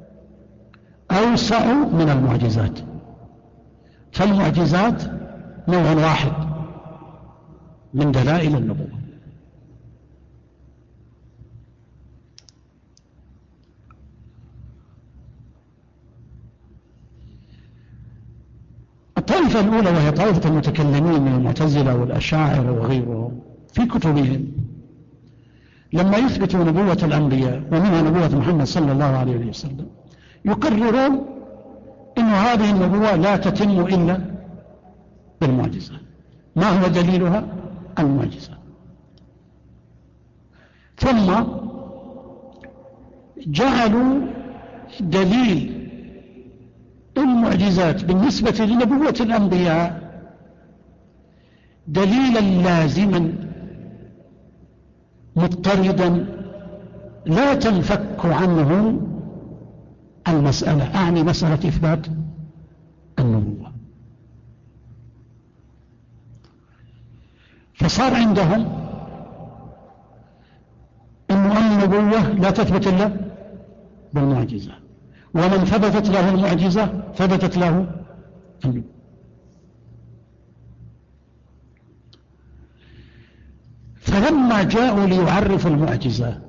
أوسع من المعجزات، فالمعجزات نوع واحد من دلائل النبوة. الطائفة الأولى وهي طائفة المتكلمين من المعتزلة والأشاعرة وغيرهم في كتبهم لما يثبتوا نبوة الأنبياء ومنها نبوة محمد صلى الله عليه وسلم يقررون أن هذه النبوة لا تتم إلا بالمعجزة. ما هو دليلها؟ المعجزة. ثم جعلوا دليل المعجزات بالنسبة لنبوة الأنبياء دليلا لازما مضطردا لا تنفك عنه المسألة، أعني مسألة إثبات النبوة. فصار عندهم أن النبوة لا تثبت إلا بالمعجزة، ومن ثبتت له المعجزة ثبتت له النبوة. فلما جاءوا ليعرفوا المعجزة،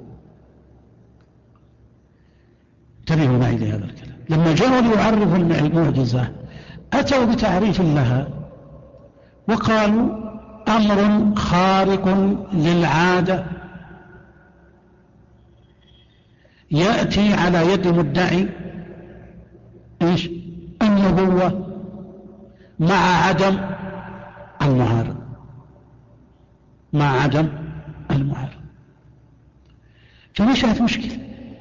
انتبهوا معي لهذا الكلام، لما جاءوا ليعرفوا المعجزة أتوا بتعريف لها وقالوا أمر خارق للعادة يأتي على يد مدعي إيش؟ النبوة مع عدم المعارض، مع عدم المعارض. فنشأت مشكلة.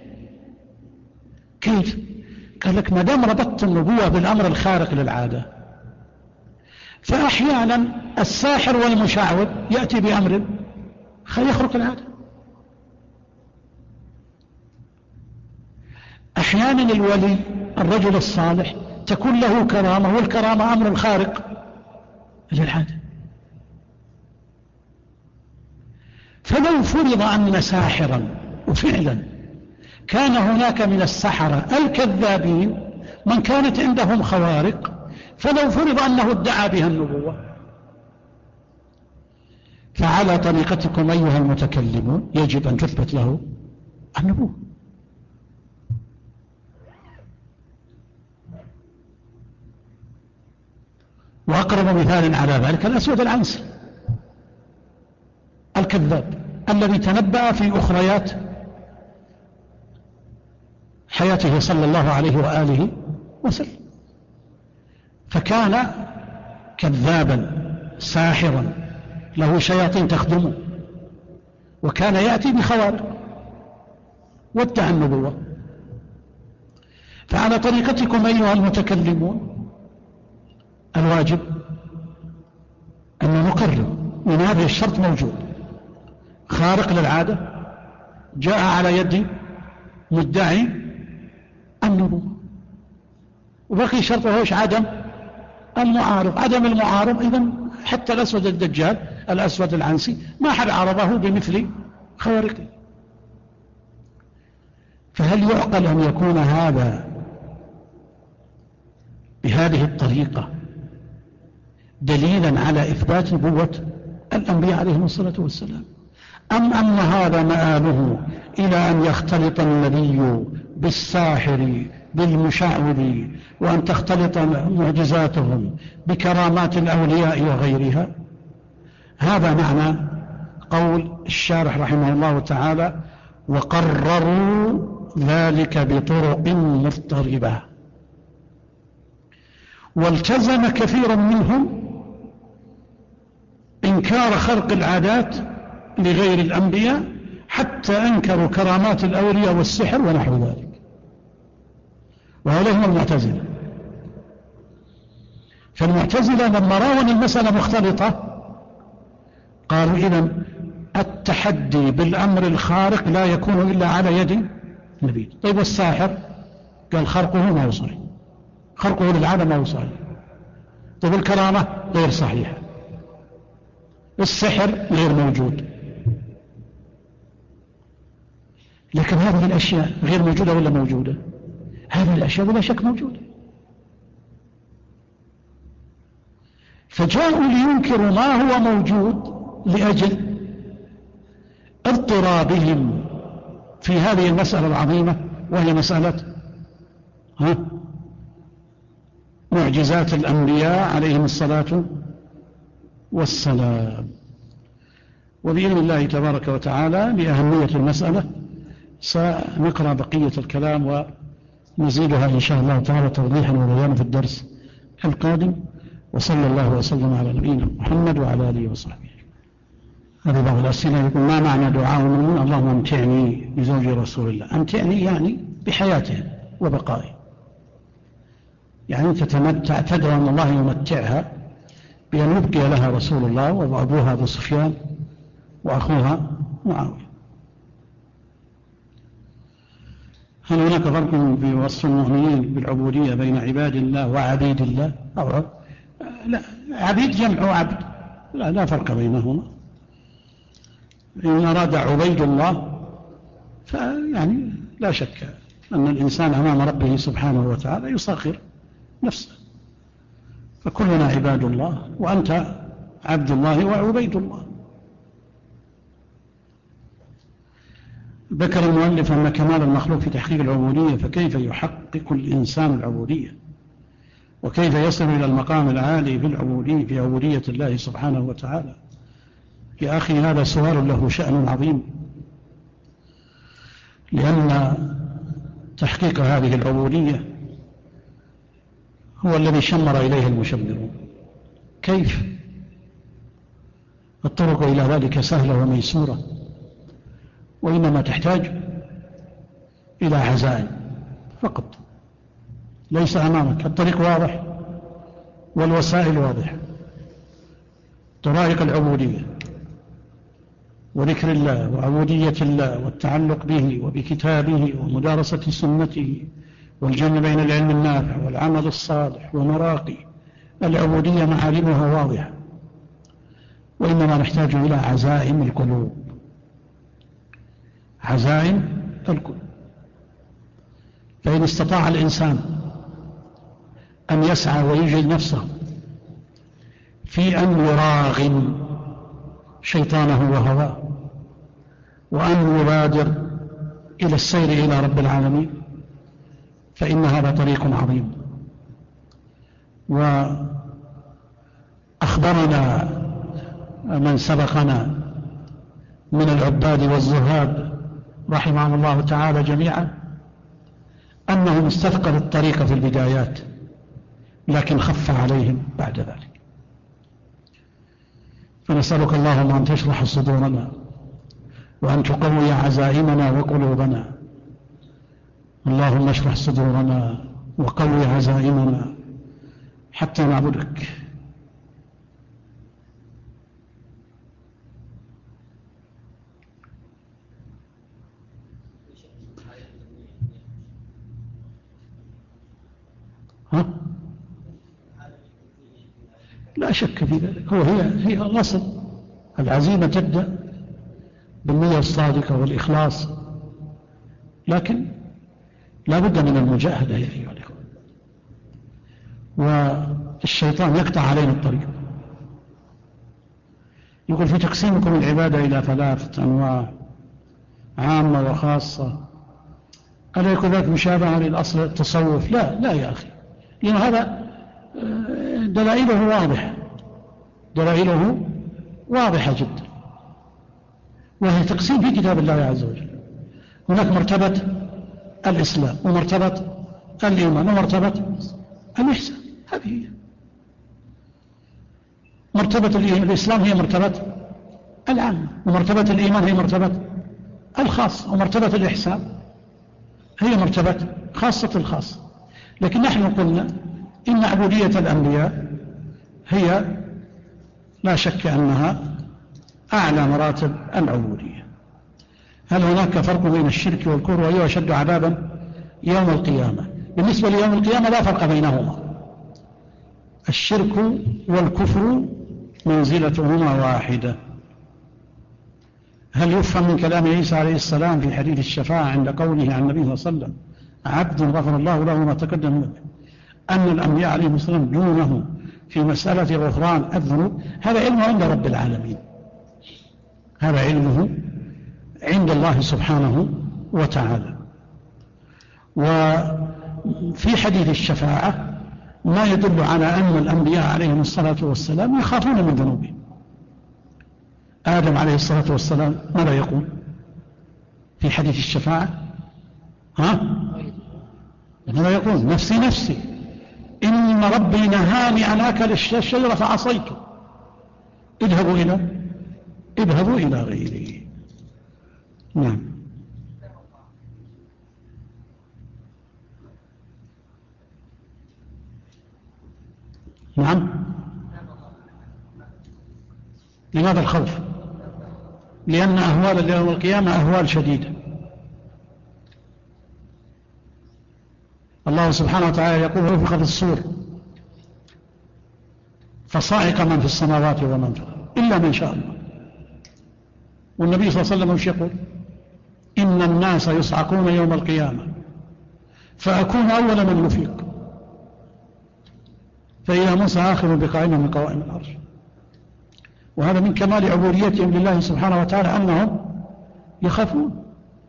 كيف؟ قال لك ما دام ربطت النبوة بالأمر الخارق للعادة، فأحيانا الساحر والمشعوذ يأتي بأمر يخرق العادة. أحيانا الولي الرجل الصالح تكون له كرامة، والكرامة أمر خارق للعادة. فلو فرض أن ساحرا، وفعلا كان هناك من السحرة الكذابين من كانت عندهم خوارق، فلو فرض أنه ادعى بها النبوة، فعلى طريقتكم أيها المتكلمون يجب أن تثبت له النبوة. وأقرب مثال على ذلك الأسود العنسي الكذاب الذي تنبأ في أخريات حياته صلى الله عليه وآله وسلم، فكان كذابا ساحرا له شياطين تخدمه، وكان يأتي بخوارق وادعى النبوة. فعلى طريقتكم أيها المتكلمون الواجب أن نقرر من هذا الشرط موجود خارق للعادة جاء على يد مدعي النبوة، وبقي شرط وهو عدم المعارض. عدم المعارض إذن حتى الأسود الدجال الأسود العنسي ما حد عرضه بمثل خوارقه. فهل يعقل أن يكون هذا بهذه الطريقة دليلا على إثبات نبوة الأنبياء عليهم الصلاة والسلام، أم أن هذا مآله إلى أن يختلط النبي بالساحر بالمشعوذ، وأن تختلط معجزاتهم بكرامات الأولياء وغيرها؟ هذا معنى قول الشارح رحمه الله تعالى: وقرروا ذلك بطرق مضطربة. والتزم كثير منهم إنكار خرق العادات لغير الأنبياء، حتى أنكروا كرامات الأولياء والسحر ونحو ذلك. وهؤلاء هم المعتزلة. فالمعتزلة لما رأوا أن المسألة مختلطة قالوا إذن التحدي بالأمر الخارق لا يكون إلا على يد نبي. طيب والساحر؟ قال خرقه ما هو صحيح، خرقه للعالم ما هو صحيح. طيب الكرامة غير صحيحة، السحر غير موجود. لكن هذه الأشياء غير موجودة ولا موجودة؟ هذه الأشياء بلا شك موجودة. فجاءوا لينكروا ما هو موجود لأجل اضطرابهم في هذه المسألة العظيمة، وهي مسألة معجزات الأنبياء عليهم الصلاة والسلام. وبإذن الله تبارك وتعالى لأهمية المسألة سنقرأ بقية الكلام ونزيدها إن شاء الله تعالى توضيحا وبيانا في الدرس القادم. وصلى الله وسلم على نبينا محمد وعلى آله وصحبه. هذه بعض الأسئلة يقول ما معنى دعاء المؤمن اللهم امتعني بزوج رسول الله؟ امتعني يعني بحياته وبقائه، يعني تتمتع، تدعو أن الله يمتعها بأن يبقي لها رسول الله وأبوها أبو سفيان وأخوها معاوية. هل هناك فرق في وصف المؤمنين بالعبودية بين عباد الله وعبيد الله؟ أو لا، عبيد جمع عبد، لا فرق بينهما. إن أراد عبيد الله فيعني لا شك أن الإنسان أمام ربه سبحانه وتعالى يصغر نفسه، فكلنا عباد الله وأنت عبد الله وعبيد الله. ذكر المؤلف أن كمال المخلوق في تحقيق العبودية، فكيف يحقق الإنسان العبودية؟ وكيف يصل إلى المقام العالي في العبودية في عبودية الله سبحانه وتعالى؟ يا أخي هذا سؤال له شأن عظيم، لأن تحقيق هذه العبودية هو الذي شمر إليه المشمرون. كيف؟ الطرق إلى ذلك سهلة وميسورة، وإنما تحتاج إلى عزائم فقط، ليس أمامك. الطريق واضح والوسائل واضحة. طرائق العبودية وذكر الله وعبودية الله والتعلق به وبكتابه ومدارسة سنته والجمع بين العلم النافع والعمل الصالح ومراقي العبودية معالمها واضحة، وإنما نحتاج إلى عزائم القلوب، عزائم القلوب. فإن استطاع الإنسان أن يسعى ويجهد نفسه في أن يراغم شيطانه وهواه وأن يبادر إلى السير إلى رب العالمين، فإن هذا طريق عظيم. وأخبرنا من سبقنا من العباد والزهاد رحمهم الله تعالى جميعا أنهم استثقلوا الطريق في البدايات، لكن خف عليهم بعد ذلك. فنسألك اللهم أن تشرح صدورنا وأن تقوي عزائمنا وقلوبنا. اللهم اشرح صدورنا وقوي عزائمنا حتى نعبدك. لا شك في ذلك. هي الأصل. العزيمة تبدأ بالنية الصادقة والإخلاص، لكن لا بد من المجاهدة يا أيها الأخوة. والشيطان يقطع علينا الطريق. يقول في تقسيمكم العبادة إلى 3 أنواع، عامة وخاصة، ألا يكون ذلك مشابهة للأصل التصوف؟ لا يا أخي، لأن هذا دلائله واضحة، دلائله واضحة جدا، وهي تقسيم في كتاب الله عز وجل. هناك مرتبة الإسلام ومرتبة الإيمان ومرتبة الإحسان. هذه هي مرتبة الإسلام، هي مرتبة العامة، ومرتبة الإيمان هي مرتبة الخاص، ومرتبة الإحسان هي مرتبة خاصة الخاص. لكن نحن قلنا إن عبودية الأنبياء هي لا شك أنها أعلى مراتب العبودية. هل هناك فرق بين الشرك والكفر وهو أشد عذابا يوم القيامة؟ بالنسبة ليوم القيامة لا فرق بينهما، الشرك والكفر منزلتهما واحدة. هل يفهم من كلام عيسى عليه السلام في حديث الشفاعة عند قوله عن النبي صلى الله عليه وسلم عبد غفر الله له ما تقدم منه أن الأنبياء عليهم السلام دونه في مسألة غفران الذنوب؟ هذا علمه عند رب العالمين، هذا علمه عند الله سبحانه وتعالى. وفي حديث الشفاعة ما يدل على أن الأنبياء عليهم الصلاة والسلام يخافون من ذنوبهم. آدم عليه الصلاة والسلام ماذا يقول في حديث الشفاعة؟ ماذا يقول؟ نفسي نفسي إن ربي نهاني أن أكل الشجرة فعصيته، اذهبوا إلى غيره. نعم. نعم. لماذا الخوف؟ لأن أهوال يوم القيامة أهوال شديدة. الله سبحانه وتعالى يقول ونفخ في الصور فصعق من في السماوات ومن في الأرض إلا من شاء الله. والنبي صلى الله عليه وسلم وش يقول؟ إن الناس يصعقون يوم القيامة فأكون أول من يفيق فإذا موسى آخر بقائمة من قوائم العرش. وهذا من كمال عبوديتهم لله سبحانه وتعالى أنهم يخافون.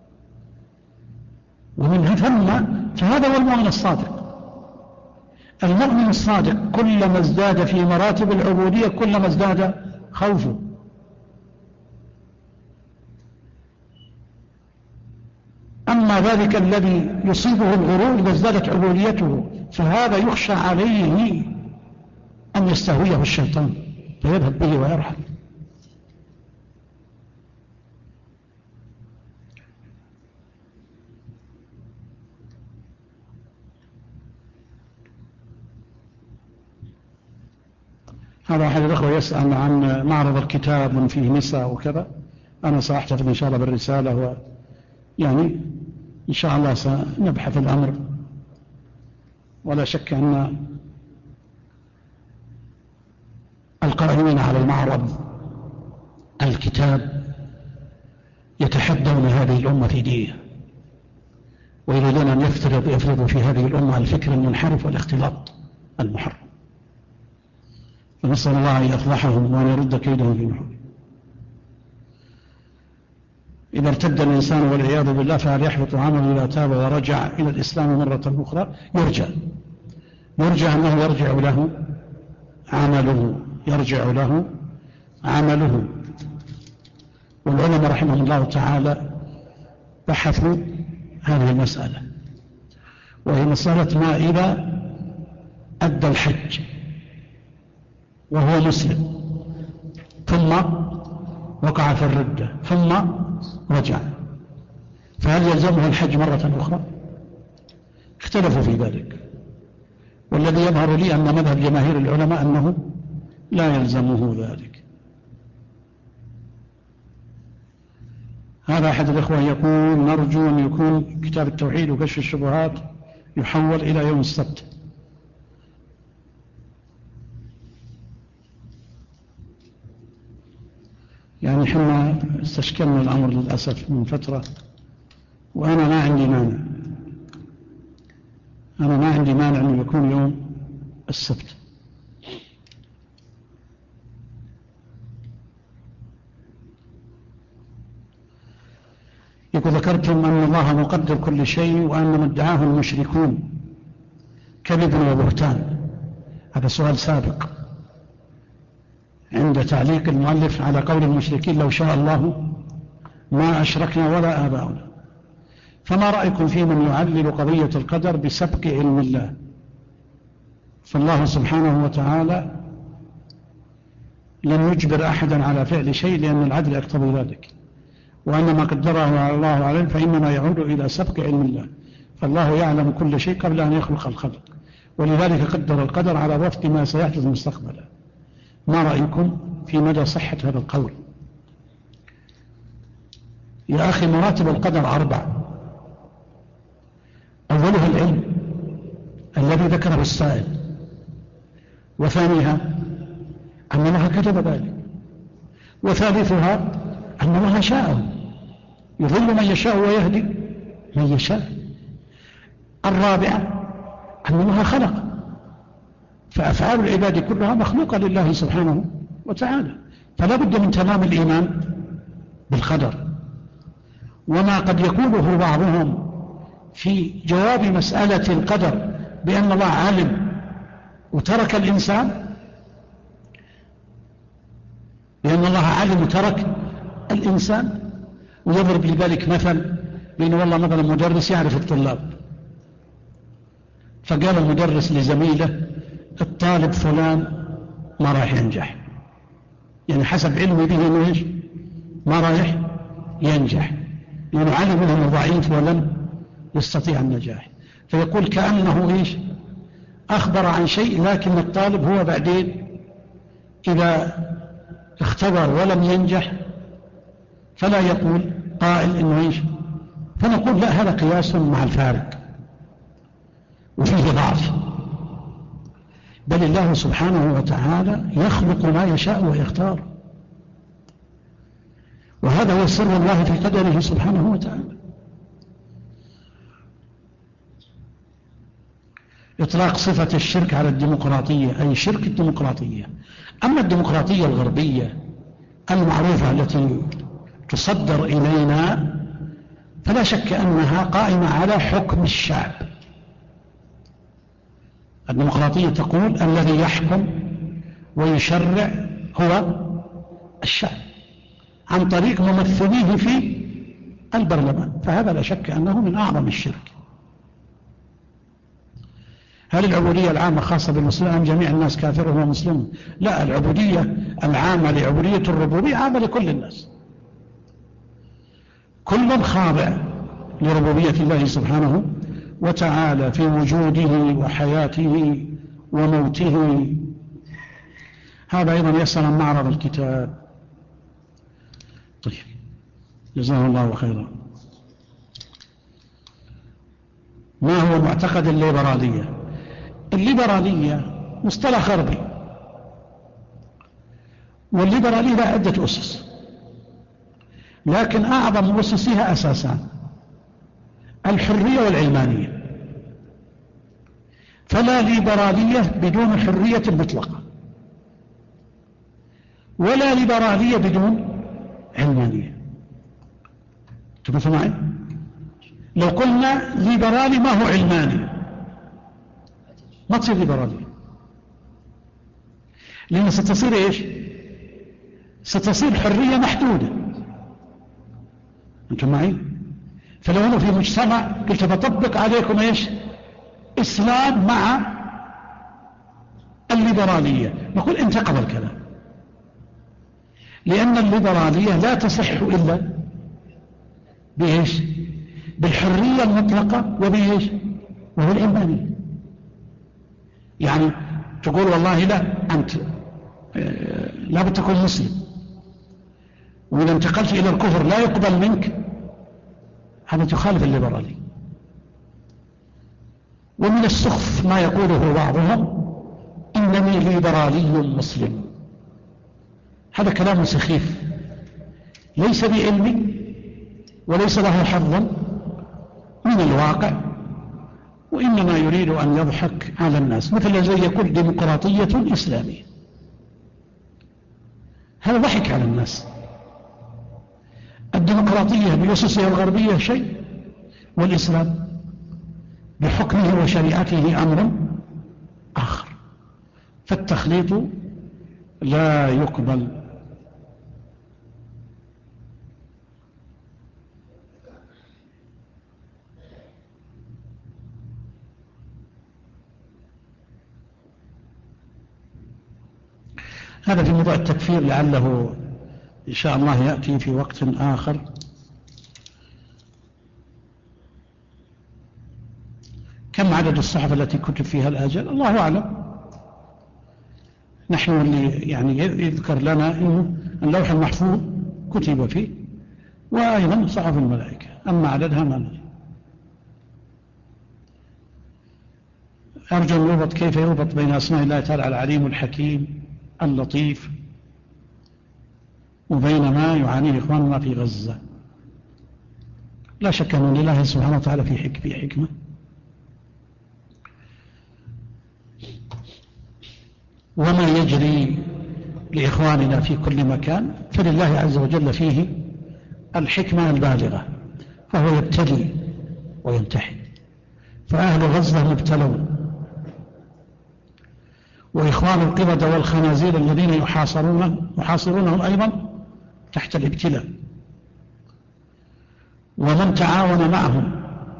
ومن ثم فهذا هو المؤمن الصادق. المؤمن الصادق كلما ازداد في مراتب العبودية كلما ازداد خوفه. أما ذلك الذي يصيبه الغرور إذا ازدادت عبوديته فهذا يخشى عليه أن يستهويه الشيطان فيذهب به ويرحل. هذا أحد الأخوة يسأل عن معرض الكتاب فيه نساء وكذا. أنا سأحتفظ إن شاء الله بالرسالة، يعني إن شاء الله سنبحث الأمر. ولا شك أن القائمين على المعرض الكتاب يتحدون هذه الأمة في دينها ويريدون أن يفرضوا في هذه الأمة الفكر المنحرف والاختلاط المحرم. فنسأل الله أن يفضحهم وأن يرد كيدهم في نحورهم. إذا ارتد الإنسان والعياذ بالله فهل يحبط عمله إذا تاب ورجع إلى الإسلام مرة أخرى؟ يرجع أنه يرجع له عمله. والعلماء رحمهم الله تعالى بحثوا هذه المسألة، وهي مسألة ما إذا أدى الحج وهو مسلم ثم وقع في الردة ثم رجع، فهل يلزمه الحج مرة أخرى؟ اختلفوا في ذلك، والذي يظهر لي أن مذهب جماهير العلماء أنه لا يلزمه ذلك. هذا أحد الإخوة يقول نرجو أن يكون كتاب التوحيد وكشف الشبهات يحول إلى يوم السبت. يعني حنا استشكلنا الأمر للأسف من فترة، وأنا ما عندي مانع أنه يكون يوم السبت. يقول ذكرتم أن الله مقدر كل شيء وأن ما ادعاه المشركون كذب وبهتان. هذا سؤال سابق عند تعليق المؤلف على قول المشركين لو شاء الله ما أشركنا ولا آباؤنا. فما رأيكم في من يعلل قضية القدر بسبق علم الله؟ فالله سبحانه وتعالى لن يجبر أحدا على فعل شيء لأن العدل يقتضي ذلك، وأن ما قدره الله عليه فإنما يعود إلى سبق علم الله. فالله يعلم كل شيء قبل أن يخلق الخلق، ولذلك قدر القدر على وفق ما سيحدث مستقبلا. ما رأيكم في مدى صحة هذا القول؟ يا أخي مراتب القدر 4، أولها العلم الذي ذكره السائل، وثانيها أن الله كتب ذلك، وثالثها أن الله شاءه يضل من يشاء ويهدي من يشاء، الرابعة أن الله خلق، فأفعال العباد كلها مخلوقة لله سبحانه وتعالى، فلا بد من تمام الإيمان بالقدر. وما قد يقوله بعضهم في جواب مسألة القدر بأن الله علم وترك الإنسان، بأن الله علم وترك الإنسان، ويضرب لذلك مثل بأن والله مثلا مدرس يعرف الطلاب، فقال المدرس لزميله الطالب فلان ما راح ينجح، يعني حسب علمي به انه ايش؟ ما راح ينجح، لأنه علم انه ضعيف ولم يستطيع النجاح، فيقول كأنه ايش؟ أخبر عن شيء، لكن الطالب هو بعدين إذا اختبر ولم ينجح فلا يقول قائل انه ايش؟ فنقول لا، هذا قياس مع الفارق وفيه ضعف، بل الله سبحانه وتعالى يخلق ما يشاء ويختار، وهذا هو سر الله في قدره سبحانه وتعالى. إطلاق صفة الشرك على الديمقراطية، أي شرك الديمقراطية. أما الديمقراطية الغربية المعروفة التي تصدر إلينا فلا شك أنها قائمة على حكم الشعب. الديمقراطية تقول الذي يحكم ويشرع هو الشعب عن طريق ممثليه في البرلمان، فهذا لا شك أنه من أعظم الشرك. هل العبودية العامة خاصة بالمسلمين أم جميع الناس كافر وهو مسلم؟ لا، العبودية العامة لعبودية الربوبية عامة لكل الناس، كل خاضع لربوبية الله سبحانه وتعالى في وجوده وحياته وموته. هذا أيضا يسأل عن معرض الكتاب. طيب، جزاه الله خيرا. ما هو معتقد الليبرالية؟ الليبرالية مصطلح غربي، والليبرالية لها عدة أسس، لكن أعظم أسسها أساسان: الحرية والعلمانية. فلا ليبرالية بدون حرية مطلقة، ولا ليبرالية بدون علمانية. تبقى معي؟ لو قلنا ليبرالي ما هو علماني ما تصير ليبرالية، لأن ستصير إيش؟ ستصير حرية محدودة. أنتم معي؟ فلو أنا في مجتمع قلت بطبق عليكم إيش؟ إسلام مع الليبرالية، نقول انتقض الكلام، لأن الليبرالية لا تصح إلا بإيش؟ بالحرية المطلقة وبإيش؟ وهو العلمانية. يعني تقول والله لا، أنت لا بد تكون مسلم، وإذا انتقلت إلى الكفر لا يقبل منك، هذا تخالف الليبرالية. ومن السخف ما يقوله بعضهم إنني ليبرالي مسلم، هذا كلام سخيف ليس بعلمي وليس له حظ من الواقع، وإنما يريد أن يضحك على الناس، مثل زي يقول ديمقراطية إسلامية، هذا ضحك على الناس. الديمقراطية بأسسها الغربية شيء، والإسلام بحكمه وشريعته أمر آخر، فالتخليط لا يقبل. هذا في موضوع التكفير، لعله إن شاء الله يأتي في وقت آخر. كم عدد الصحف التي كتب فيها الآجال؟ الله أعلم. نحن اللي يعني يذكر لنا إنه اللوح المحفوظ كتب فيه، وأيضا صحف الملائكة، أما عددها ما ندري. أرجو أن يربط كيف يربط بين أسماء الله تعالى العليم الحكيم اللطيف وبين ما يعانيه إخواننا في غزة. لا شك أن لله سبحانه وتعالى في حكمة. وما يجري لإخواننا في كل مكان فلله عز وجل فيه الحكمة البالغة، فهو يبتلي ويمتحن. فأهل غزة مبتلون، وإخوان القردة والخنازير الذين يحاصرونهم أيضا تحت الابتلاء، ومن تعاون معهم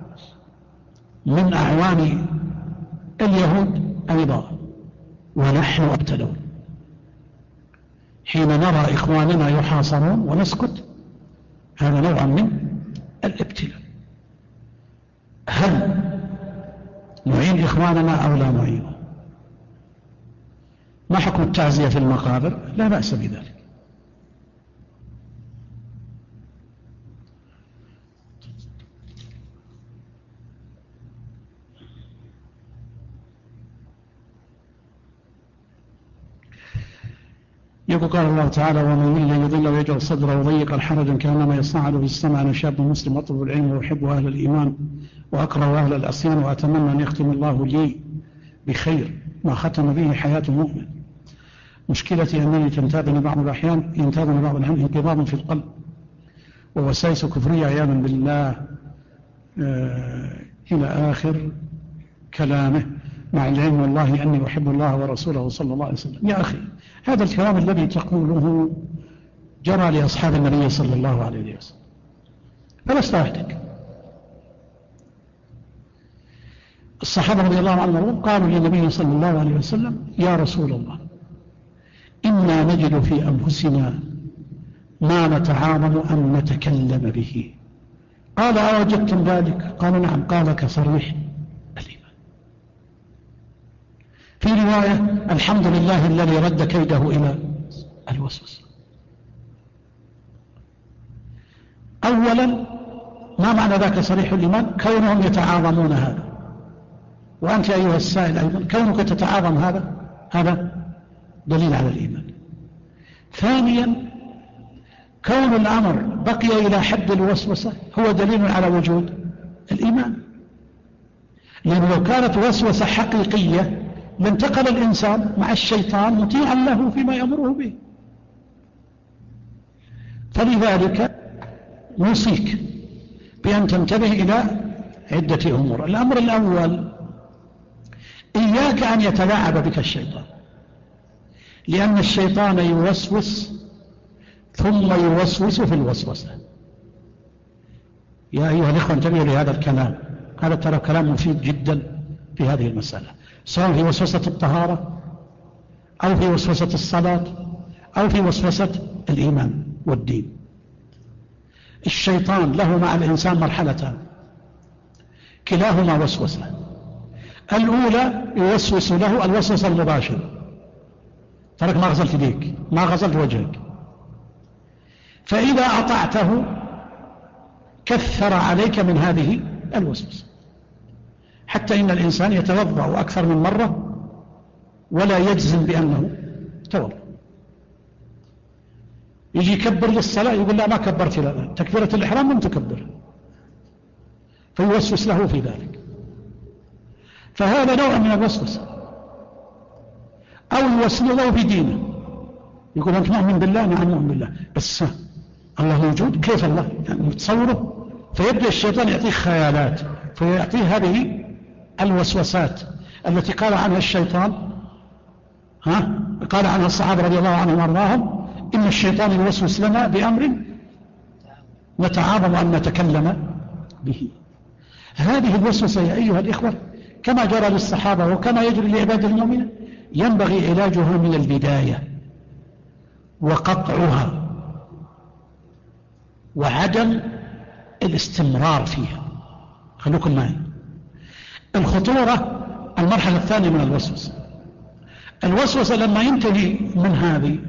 من أعوان اليهود أيضا، ونحن مبتلون. حين نرى إخواننا يحاصرون ونسكت، هذا نوع من الابتلاء. هل نعين إخواننا أو لا نعينهم؟ ما حكم التعزية في المقابر؟ لا بأس بذلك. يقول قال الله تعالى: ومن يضل ويجعل صدره ضيقا حرجا كأنما يصعد في السماء. أنا شاب مسلم أطلب العلم وأحب أهل الإيمان وأكره أهل العصيان، وأتمنى أن يختم الله لي بخير ما ختم به حياة المؤمن. مشكلتي أنني ينتابني بعض الأحيان انقباض في القلب ووساوس كفرية عياذا بالله، إلى آخر كلامه، مع العلم والله أني أحب الله ورسوله صلى الله عليه وسلم. يا أخي، هذا الكلام الذي تقوله جرى لأصحاب النبي صلى الله عليه وسلم، فلست وحدك. الصحابة رضي الله عنهم قالوا للنبي صلى الله عليه وسلم: يا رسول الله، إنا نجد في أنفسنا ما نتعاظم أن نتكلم به. قال: أوجدتم ذلك؟ قالوا: نعم. قال: كصريح الإيمان. في رواية: الحمد لله الذي رد كيده إلى الوسوسة. أولا، ما معنى ذاك صريح الإيمان؟ كونهم يتعاظمون هذا، وأنت أيها السائل أيضا كونك تتعاظم هذا دليل على الإيمان. ثانيا، كون الأمر بقي إلى حد الوسوسة هو دليل على وجود الإيمان، لأنه لو كانت وسوسة حقيقية لانتقل الإنسان مع الشيطان مطيعا له فيما يأمره به. فلذلك نوصيك بأن تنتبه إلى عدة أمور. الأمر الأول: إياك أن يتلاعب بك الشيطان، لأن الشيطان يوسوس ثم يوسوس في الوسوسة. يا أيها الإخوة انتبهوا لهذا الكلام، هذا ترى كلام مفيد جدا في هذه المسألة، سواء في وسوسة الطهارة أو في وسوسة الصلاة أو في وسوسة الإيمان والدين. الشيطان له مع الإنسان مرحلتان، كلاهما وسوسة. الأولى يوسوس له الوسوسة المباشرة: ترك ما غسلت يديك، ما غسلت وجهك. فإذا أطعته كثر عليك من هذه الوسوسة، حتى إن الإنسان يتوضأ أكثر من مرة ولا يجزم بأنه توضأ. يجي يكبر للصلاة يقول: لا، ما كبرت إلى الآن، تكبيرة الإحرام لم تكبر، فيوسوس له في ذلك. فهذا نوع من الوسوسة. أو يوسوس له في دينه، يقول: أنت مؤمن بالله؟ نعم مؤمن بالله، بس الله موجود؟ كيف الله؟ يعني تصوره. فيبدأ الشيطان يعطيه خيالات، فيعطيه هذه الوسوسات التي قال عنها الشيطان، قال عنها الصحابة رضي الله عنهم وارضاهم: إن الشيطان يوسوس لنا بأمر نتعاظم أن نتكلم به. هذه الوسوسة يا أيها الإخوة كما جرى للصحابة وكما يجري لعباد المؤمنين ينبغي علاجها من البداية وقطعها وعدم الاستمرار فيها. خلوكم معي. الخطورة المرحلة الثانية من الوسوسة. الوسوسة لما ينتهي من هذه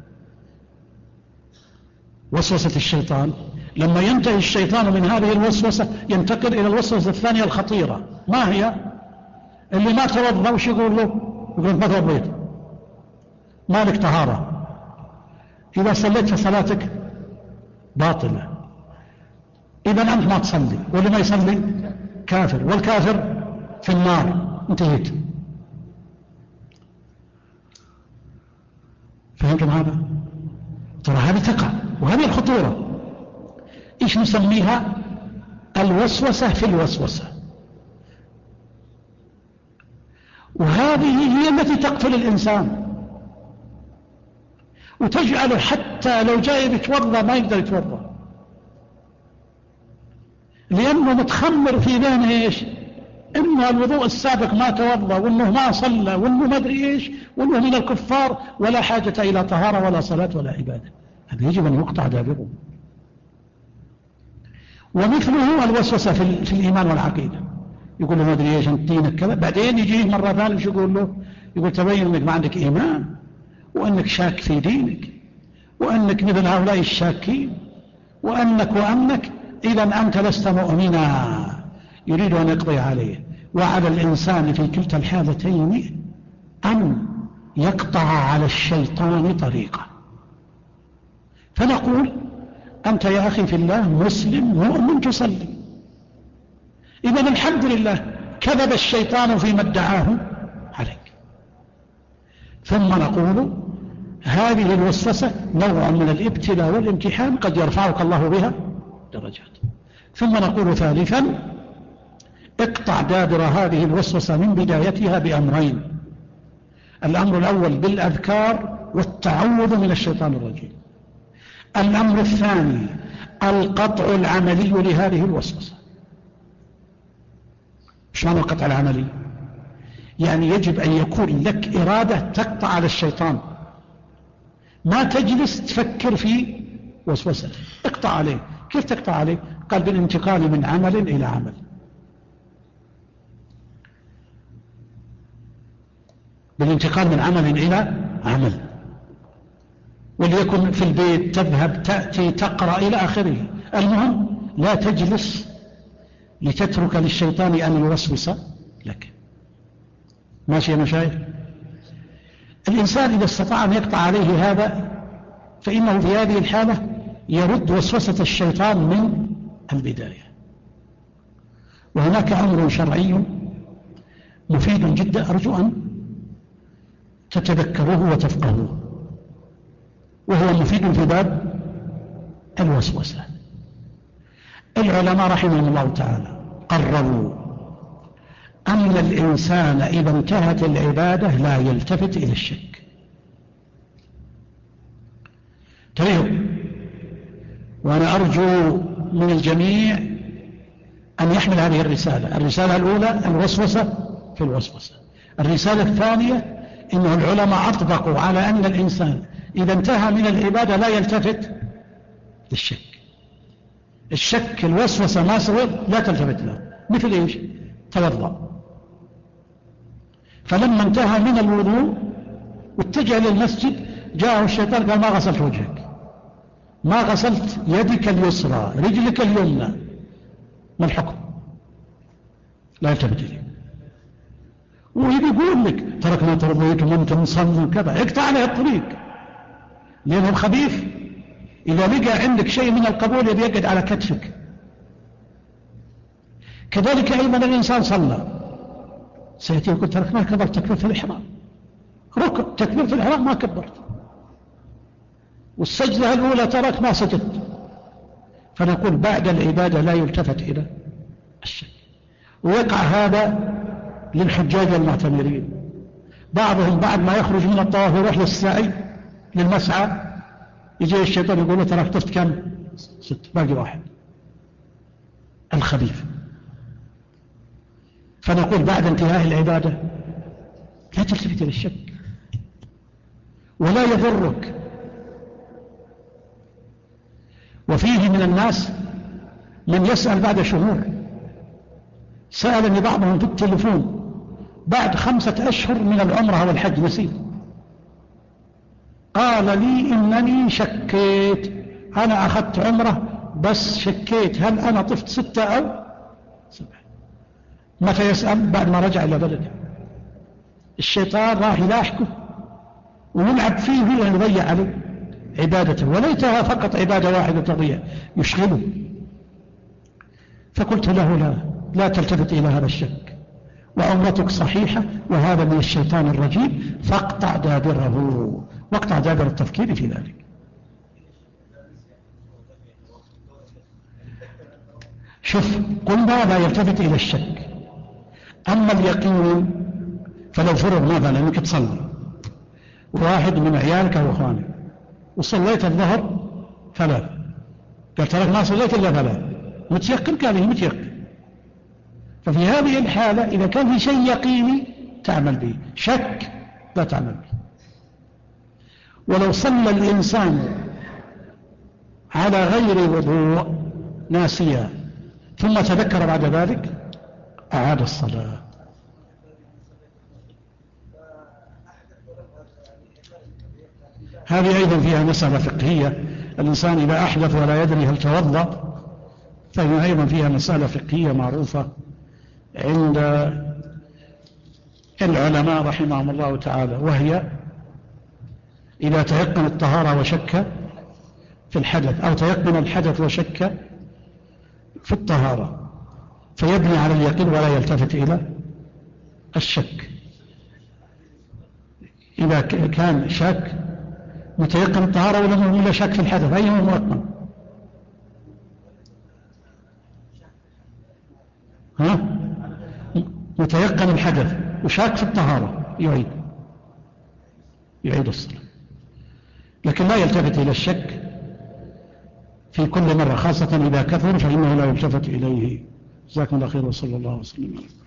وسوسة الشيطان، لما ينتهي الشيطان من هذه الوسوسة ينتقل إلى الوسوسة الثانية الخطيرة. ما هي؟ اللي ما توضأ وش يقول له؟ يقول ما توضيت، مالك طهارة، إذا صليت فصلاتك باطلة، إذا أنت ما تصلي، واللي ما يصلي كافر، والكافر في النار. انتهيت. فهمتم هذا؟ ترى هذه تقع، وهذه الخطورة. إيش نسميها؟ الوسوسة في الوسوسة. وهذه هي التي تقتل الإنسان وتجعله حتى لو جاي يتوضأ ما يقدر يتوضأ، لأنه متخمر في ذهنه إيش؟ إنه الوضوء السابق ما توضأ، وإنه ما صلى، وإنه ما أدري إيش، وإنه من الكفار، ولا حاجة إلى طهارة ولا صلاة ولا عبادة. هذا يجب أن يقطع دابره. ومثله الوسوسة في الإيمان والعقيدة. يقول له ما أدري إيش، أنت دينك كذا، بعدين يجيه مرة ثانية وش يقول له؟ يقول تبين أنك ما عندك إيمان، وأنك شاك في دينك، وأنك مثل هؤلاء الشاكين، وأنك إذا أنت لست مؤمنا. يريد أن يقضي عليه. وعلى الإنسان في كلتا الحالتين أن يقطع على الشيطان طريقه. فنقول أنت يا أخي في الله مسلم مؤمن تصلي، إذن الحمد لله كذب الشيطان فيما ادعاه عليك. ثم نقول هذه الوسوسة نوع من الابتلاء والامتحان قد يرفعك الله بها درجات. ثم نقول ثالثا اقطع دابر هذه الوسوسة من بدايتها بأمرين. الأمر الأول بالأذكار والتعوذ من الشيطان الرجيم. الأمر الثاني القطع العملي لهذه الوسوسة. ايش معنى القطع العملي؟ يعني يجب أن يكون لك إرادة تقطع على الشيطان، ما تجلس تفكر في وسوسة. اقطع عليه. كيف تقطع عليه؟ قال بالانتقال من عمل إلى عمل. بالانتقال من عمل إلى عمل. وليكن في البيت، تذهب تأتي تقرأ إلى آخره. المهم لا تجلس لتترك للشيطان أن يوسوس لك. ماشي يا مشايخ؟ الإنسان إذا استطاع أن يقطع عليه هذا فإنه في هذه الحالة يرد وسوسة الشيطان من البداية. وهناك أمر شرعي مفيد جدا أرجو أن تتذكروه وتفقهوه، وهو مفيد في باب الوسوسة. العلماء رحمهم الله تعالى قرروا أن الإنسان إذا انتهت العبادة لا يلتفت إلى الشك. تريد، وأنا أرجو من الجميع أن يحمل هذه الرسالة. الرسالة الأولى الوسوسة في الوسوسة. الرسالة الثانية إنه العلماء أطبقوا على أن الإنسان إذا انتهى من العبادة لا يلتفت للشك. الشك الوسوسة ما سوى لا تلتفت له. مثل إيش؟ توضأ، فلما انتهى من الوضوء واتجه للمسجد جاءه الشيطان قال ما غسلت وجهك، ما غسلت يدك اليسرى، رجلك اليمنى، ما الحكم؟ لا يلتفت إليه. ويجي يقول لك ترك ما ترضيت وانت مصلي كذا، اقطع عليه الطريق، لأنه خبيث. إذا لقى عندك شيء من القبول يبي يقعد على كتفك. كذلك أيضا الإنسان صلى، سيأتي يقول ترك ما كبرت تكبيرة الإحرام، ركب تكبيرة الإحرام ما كبرت، والسجدة الأولى ترك ما سجدت. فنقول بعد العبادة لا يلتفت إلى الشك. ويقع هذا للحجاج المعتمرين. بعضهم بعد ما يخرج من الطواف يروح للسعي للمسعى، يجي الشيطان يقول له تراك طفت كم؟ 6، باقي 1. الخبيث. فنقول بعد انتهاء العبادة لا تلتفت إلى الشك ولا يضرك. وفيه من الناس من يسأل بعد شهور، سألني بعضهم في التليفون بعد 5 أشهر من العمرة والحج نسيت، قال لي إنني شكيت، أنا أخذت عمرة بس شكيت هل أنا طفت 6 أو 7. متى يسأل؟ بعد ما رجع إلى بلده. الشيطان راح يلاحقه ويلعب فيه ويضيع عليه عبادته، وليتها فقط عبادة واحدة تضيع، يشغله. فقلت له لا تلتفت إلى هذا الشك، وعمرتك صحيحة، وهذا من الشيطان الرجيم، فاقطع دابره، واقطع دابر التفكير في ذلك. شوف، قلنا لا يلتفت إلى الشك. أما اليقين فلو فرض مثلا أنك تصلي واحد من عيالك أو أخوانك وصليت الظهر 3، قلت لك ما صليت إلا 3، متيقن؟ قال لي متيقن. ففي هذه الحالة إذا كان في شيء يقيني تعمل به، شك لا تعمل به. ولو صلى الإنسان على غير وضوء ناسيا ثم تذكر بعد ذلك أعاد الصلاة. هذه أيضا فيها مسألة فقهية، الإنسان إذا أحدث ولا يدري هل توضأ، فهي أيضا فيها مسألة فقهية معروفة عند العلماء رحمهم الله تعالى، وهي إذا تيقن الطهارة وشك في الحدث، أو تيقن الحدث وشك في الطهارة، فيبني على اليقين ولا يلتفت إلى الشك. إذا كان شك متيقن الطهارة ولا شك في الحدث، أيهما مؤقن؟ متيقن الحدث وشاك في الطهارة يعيد الصلاة، لكن لا يلتفت إلى الشك في كل مرة، خاصة إذا كثر فإنه لا يلتفت إليه. جزاكم الله خير، وصلى الله وسلم عليكم.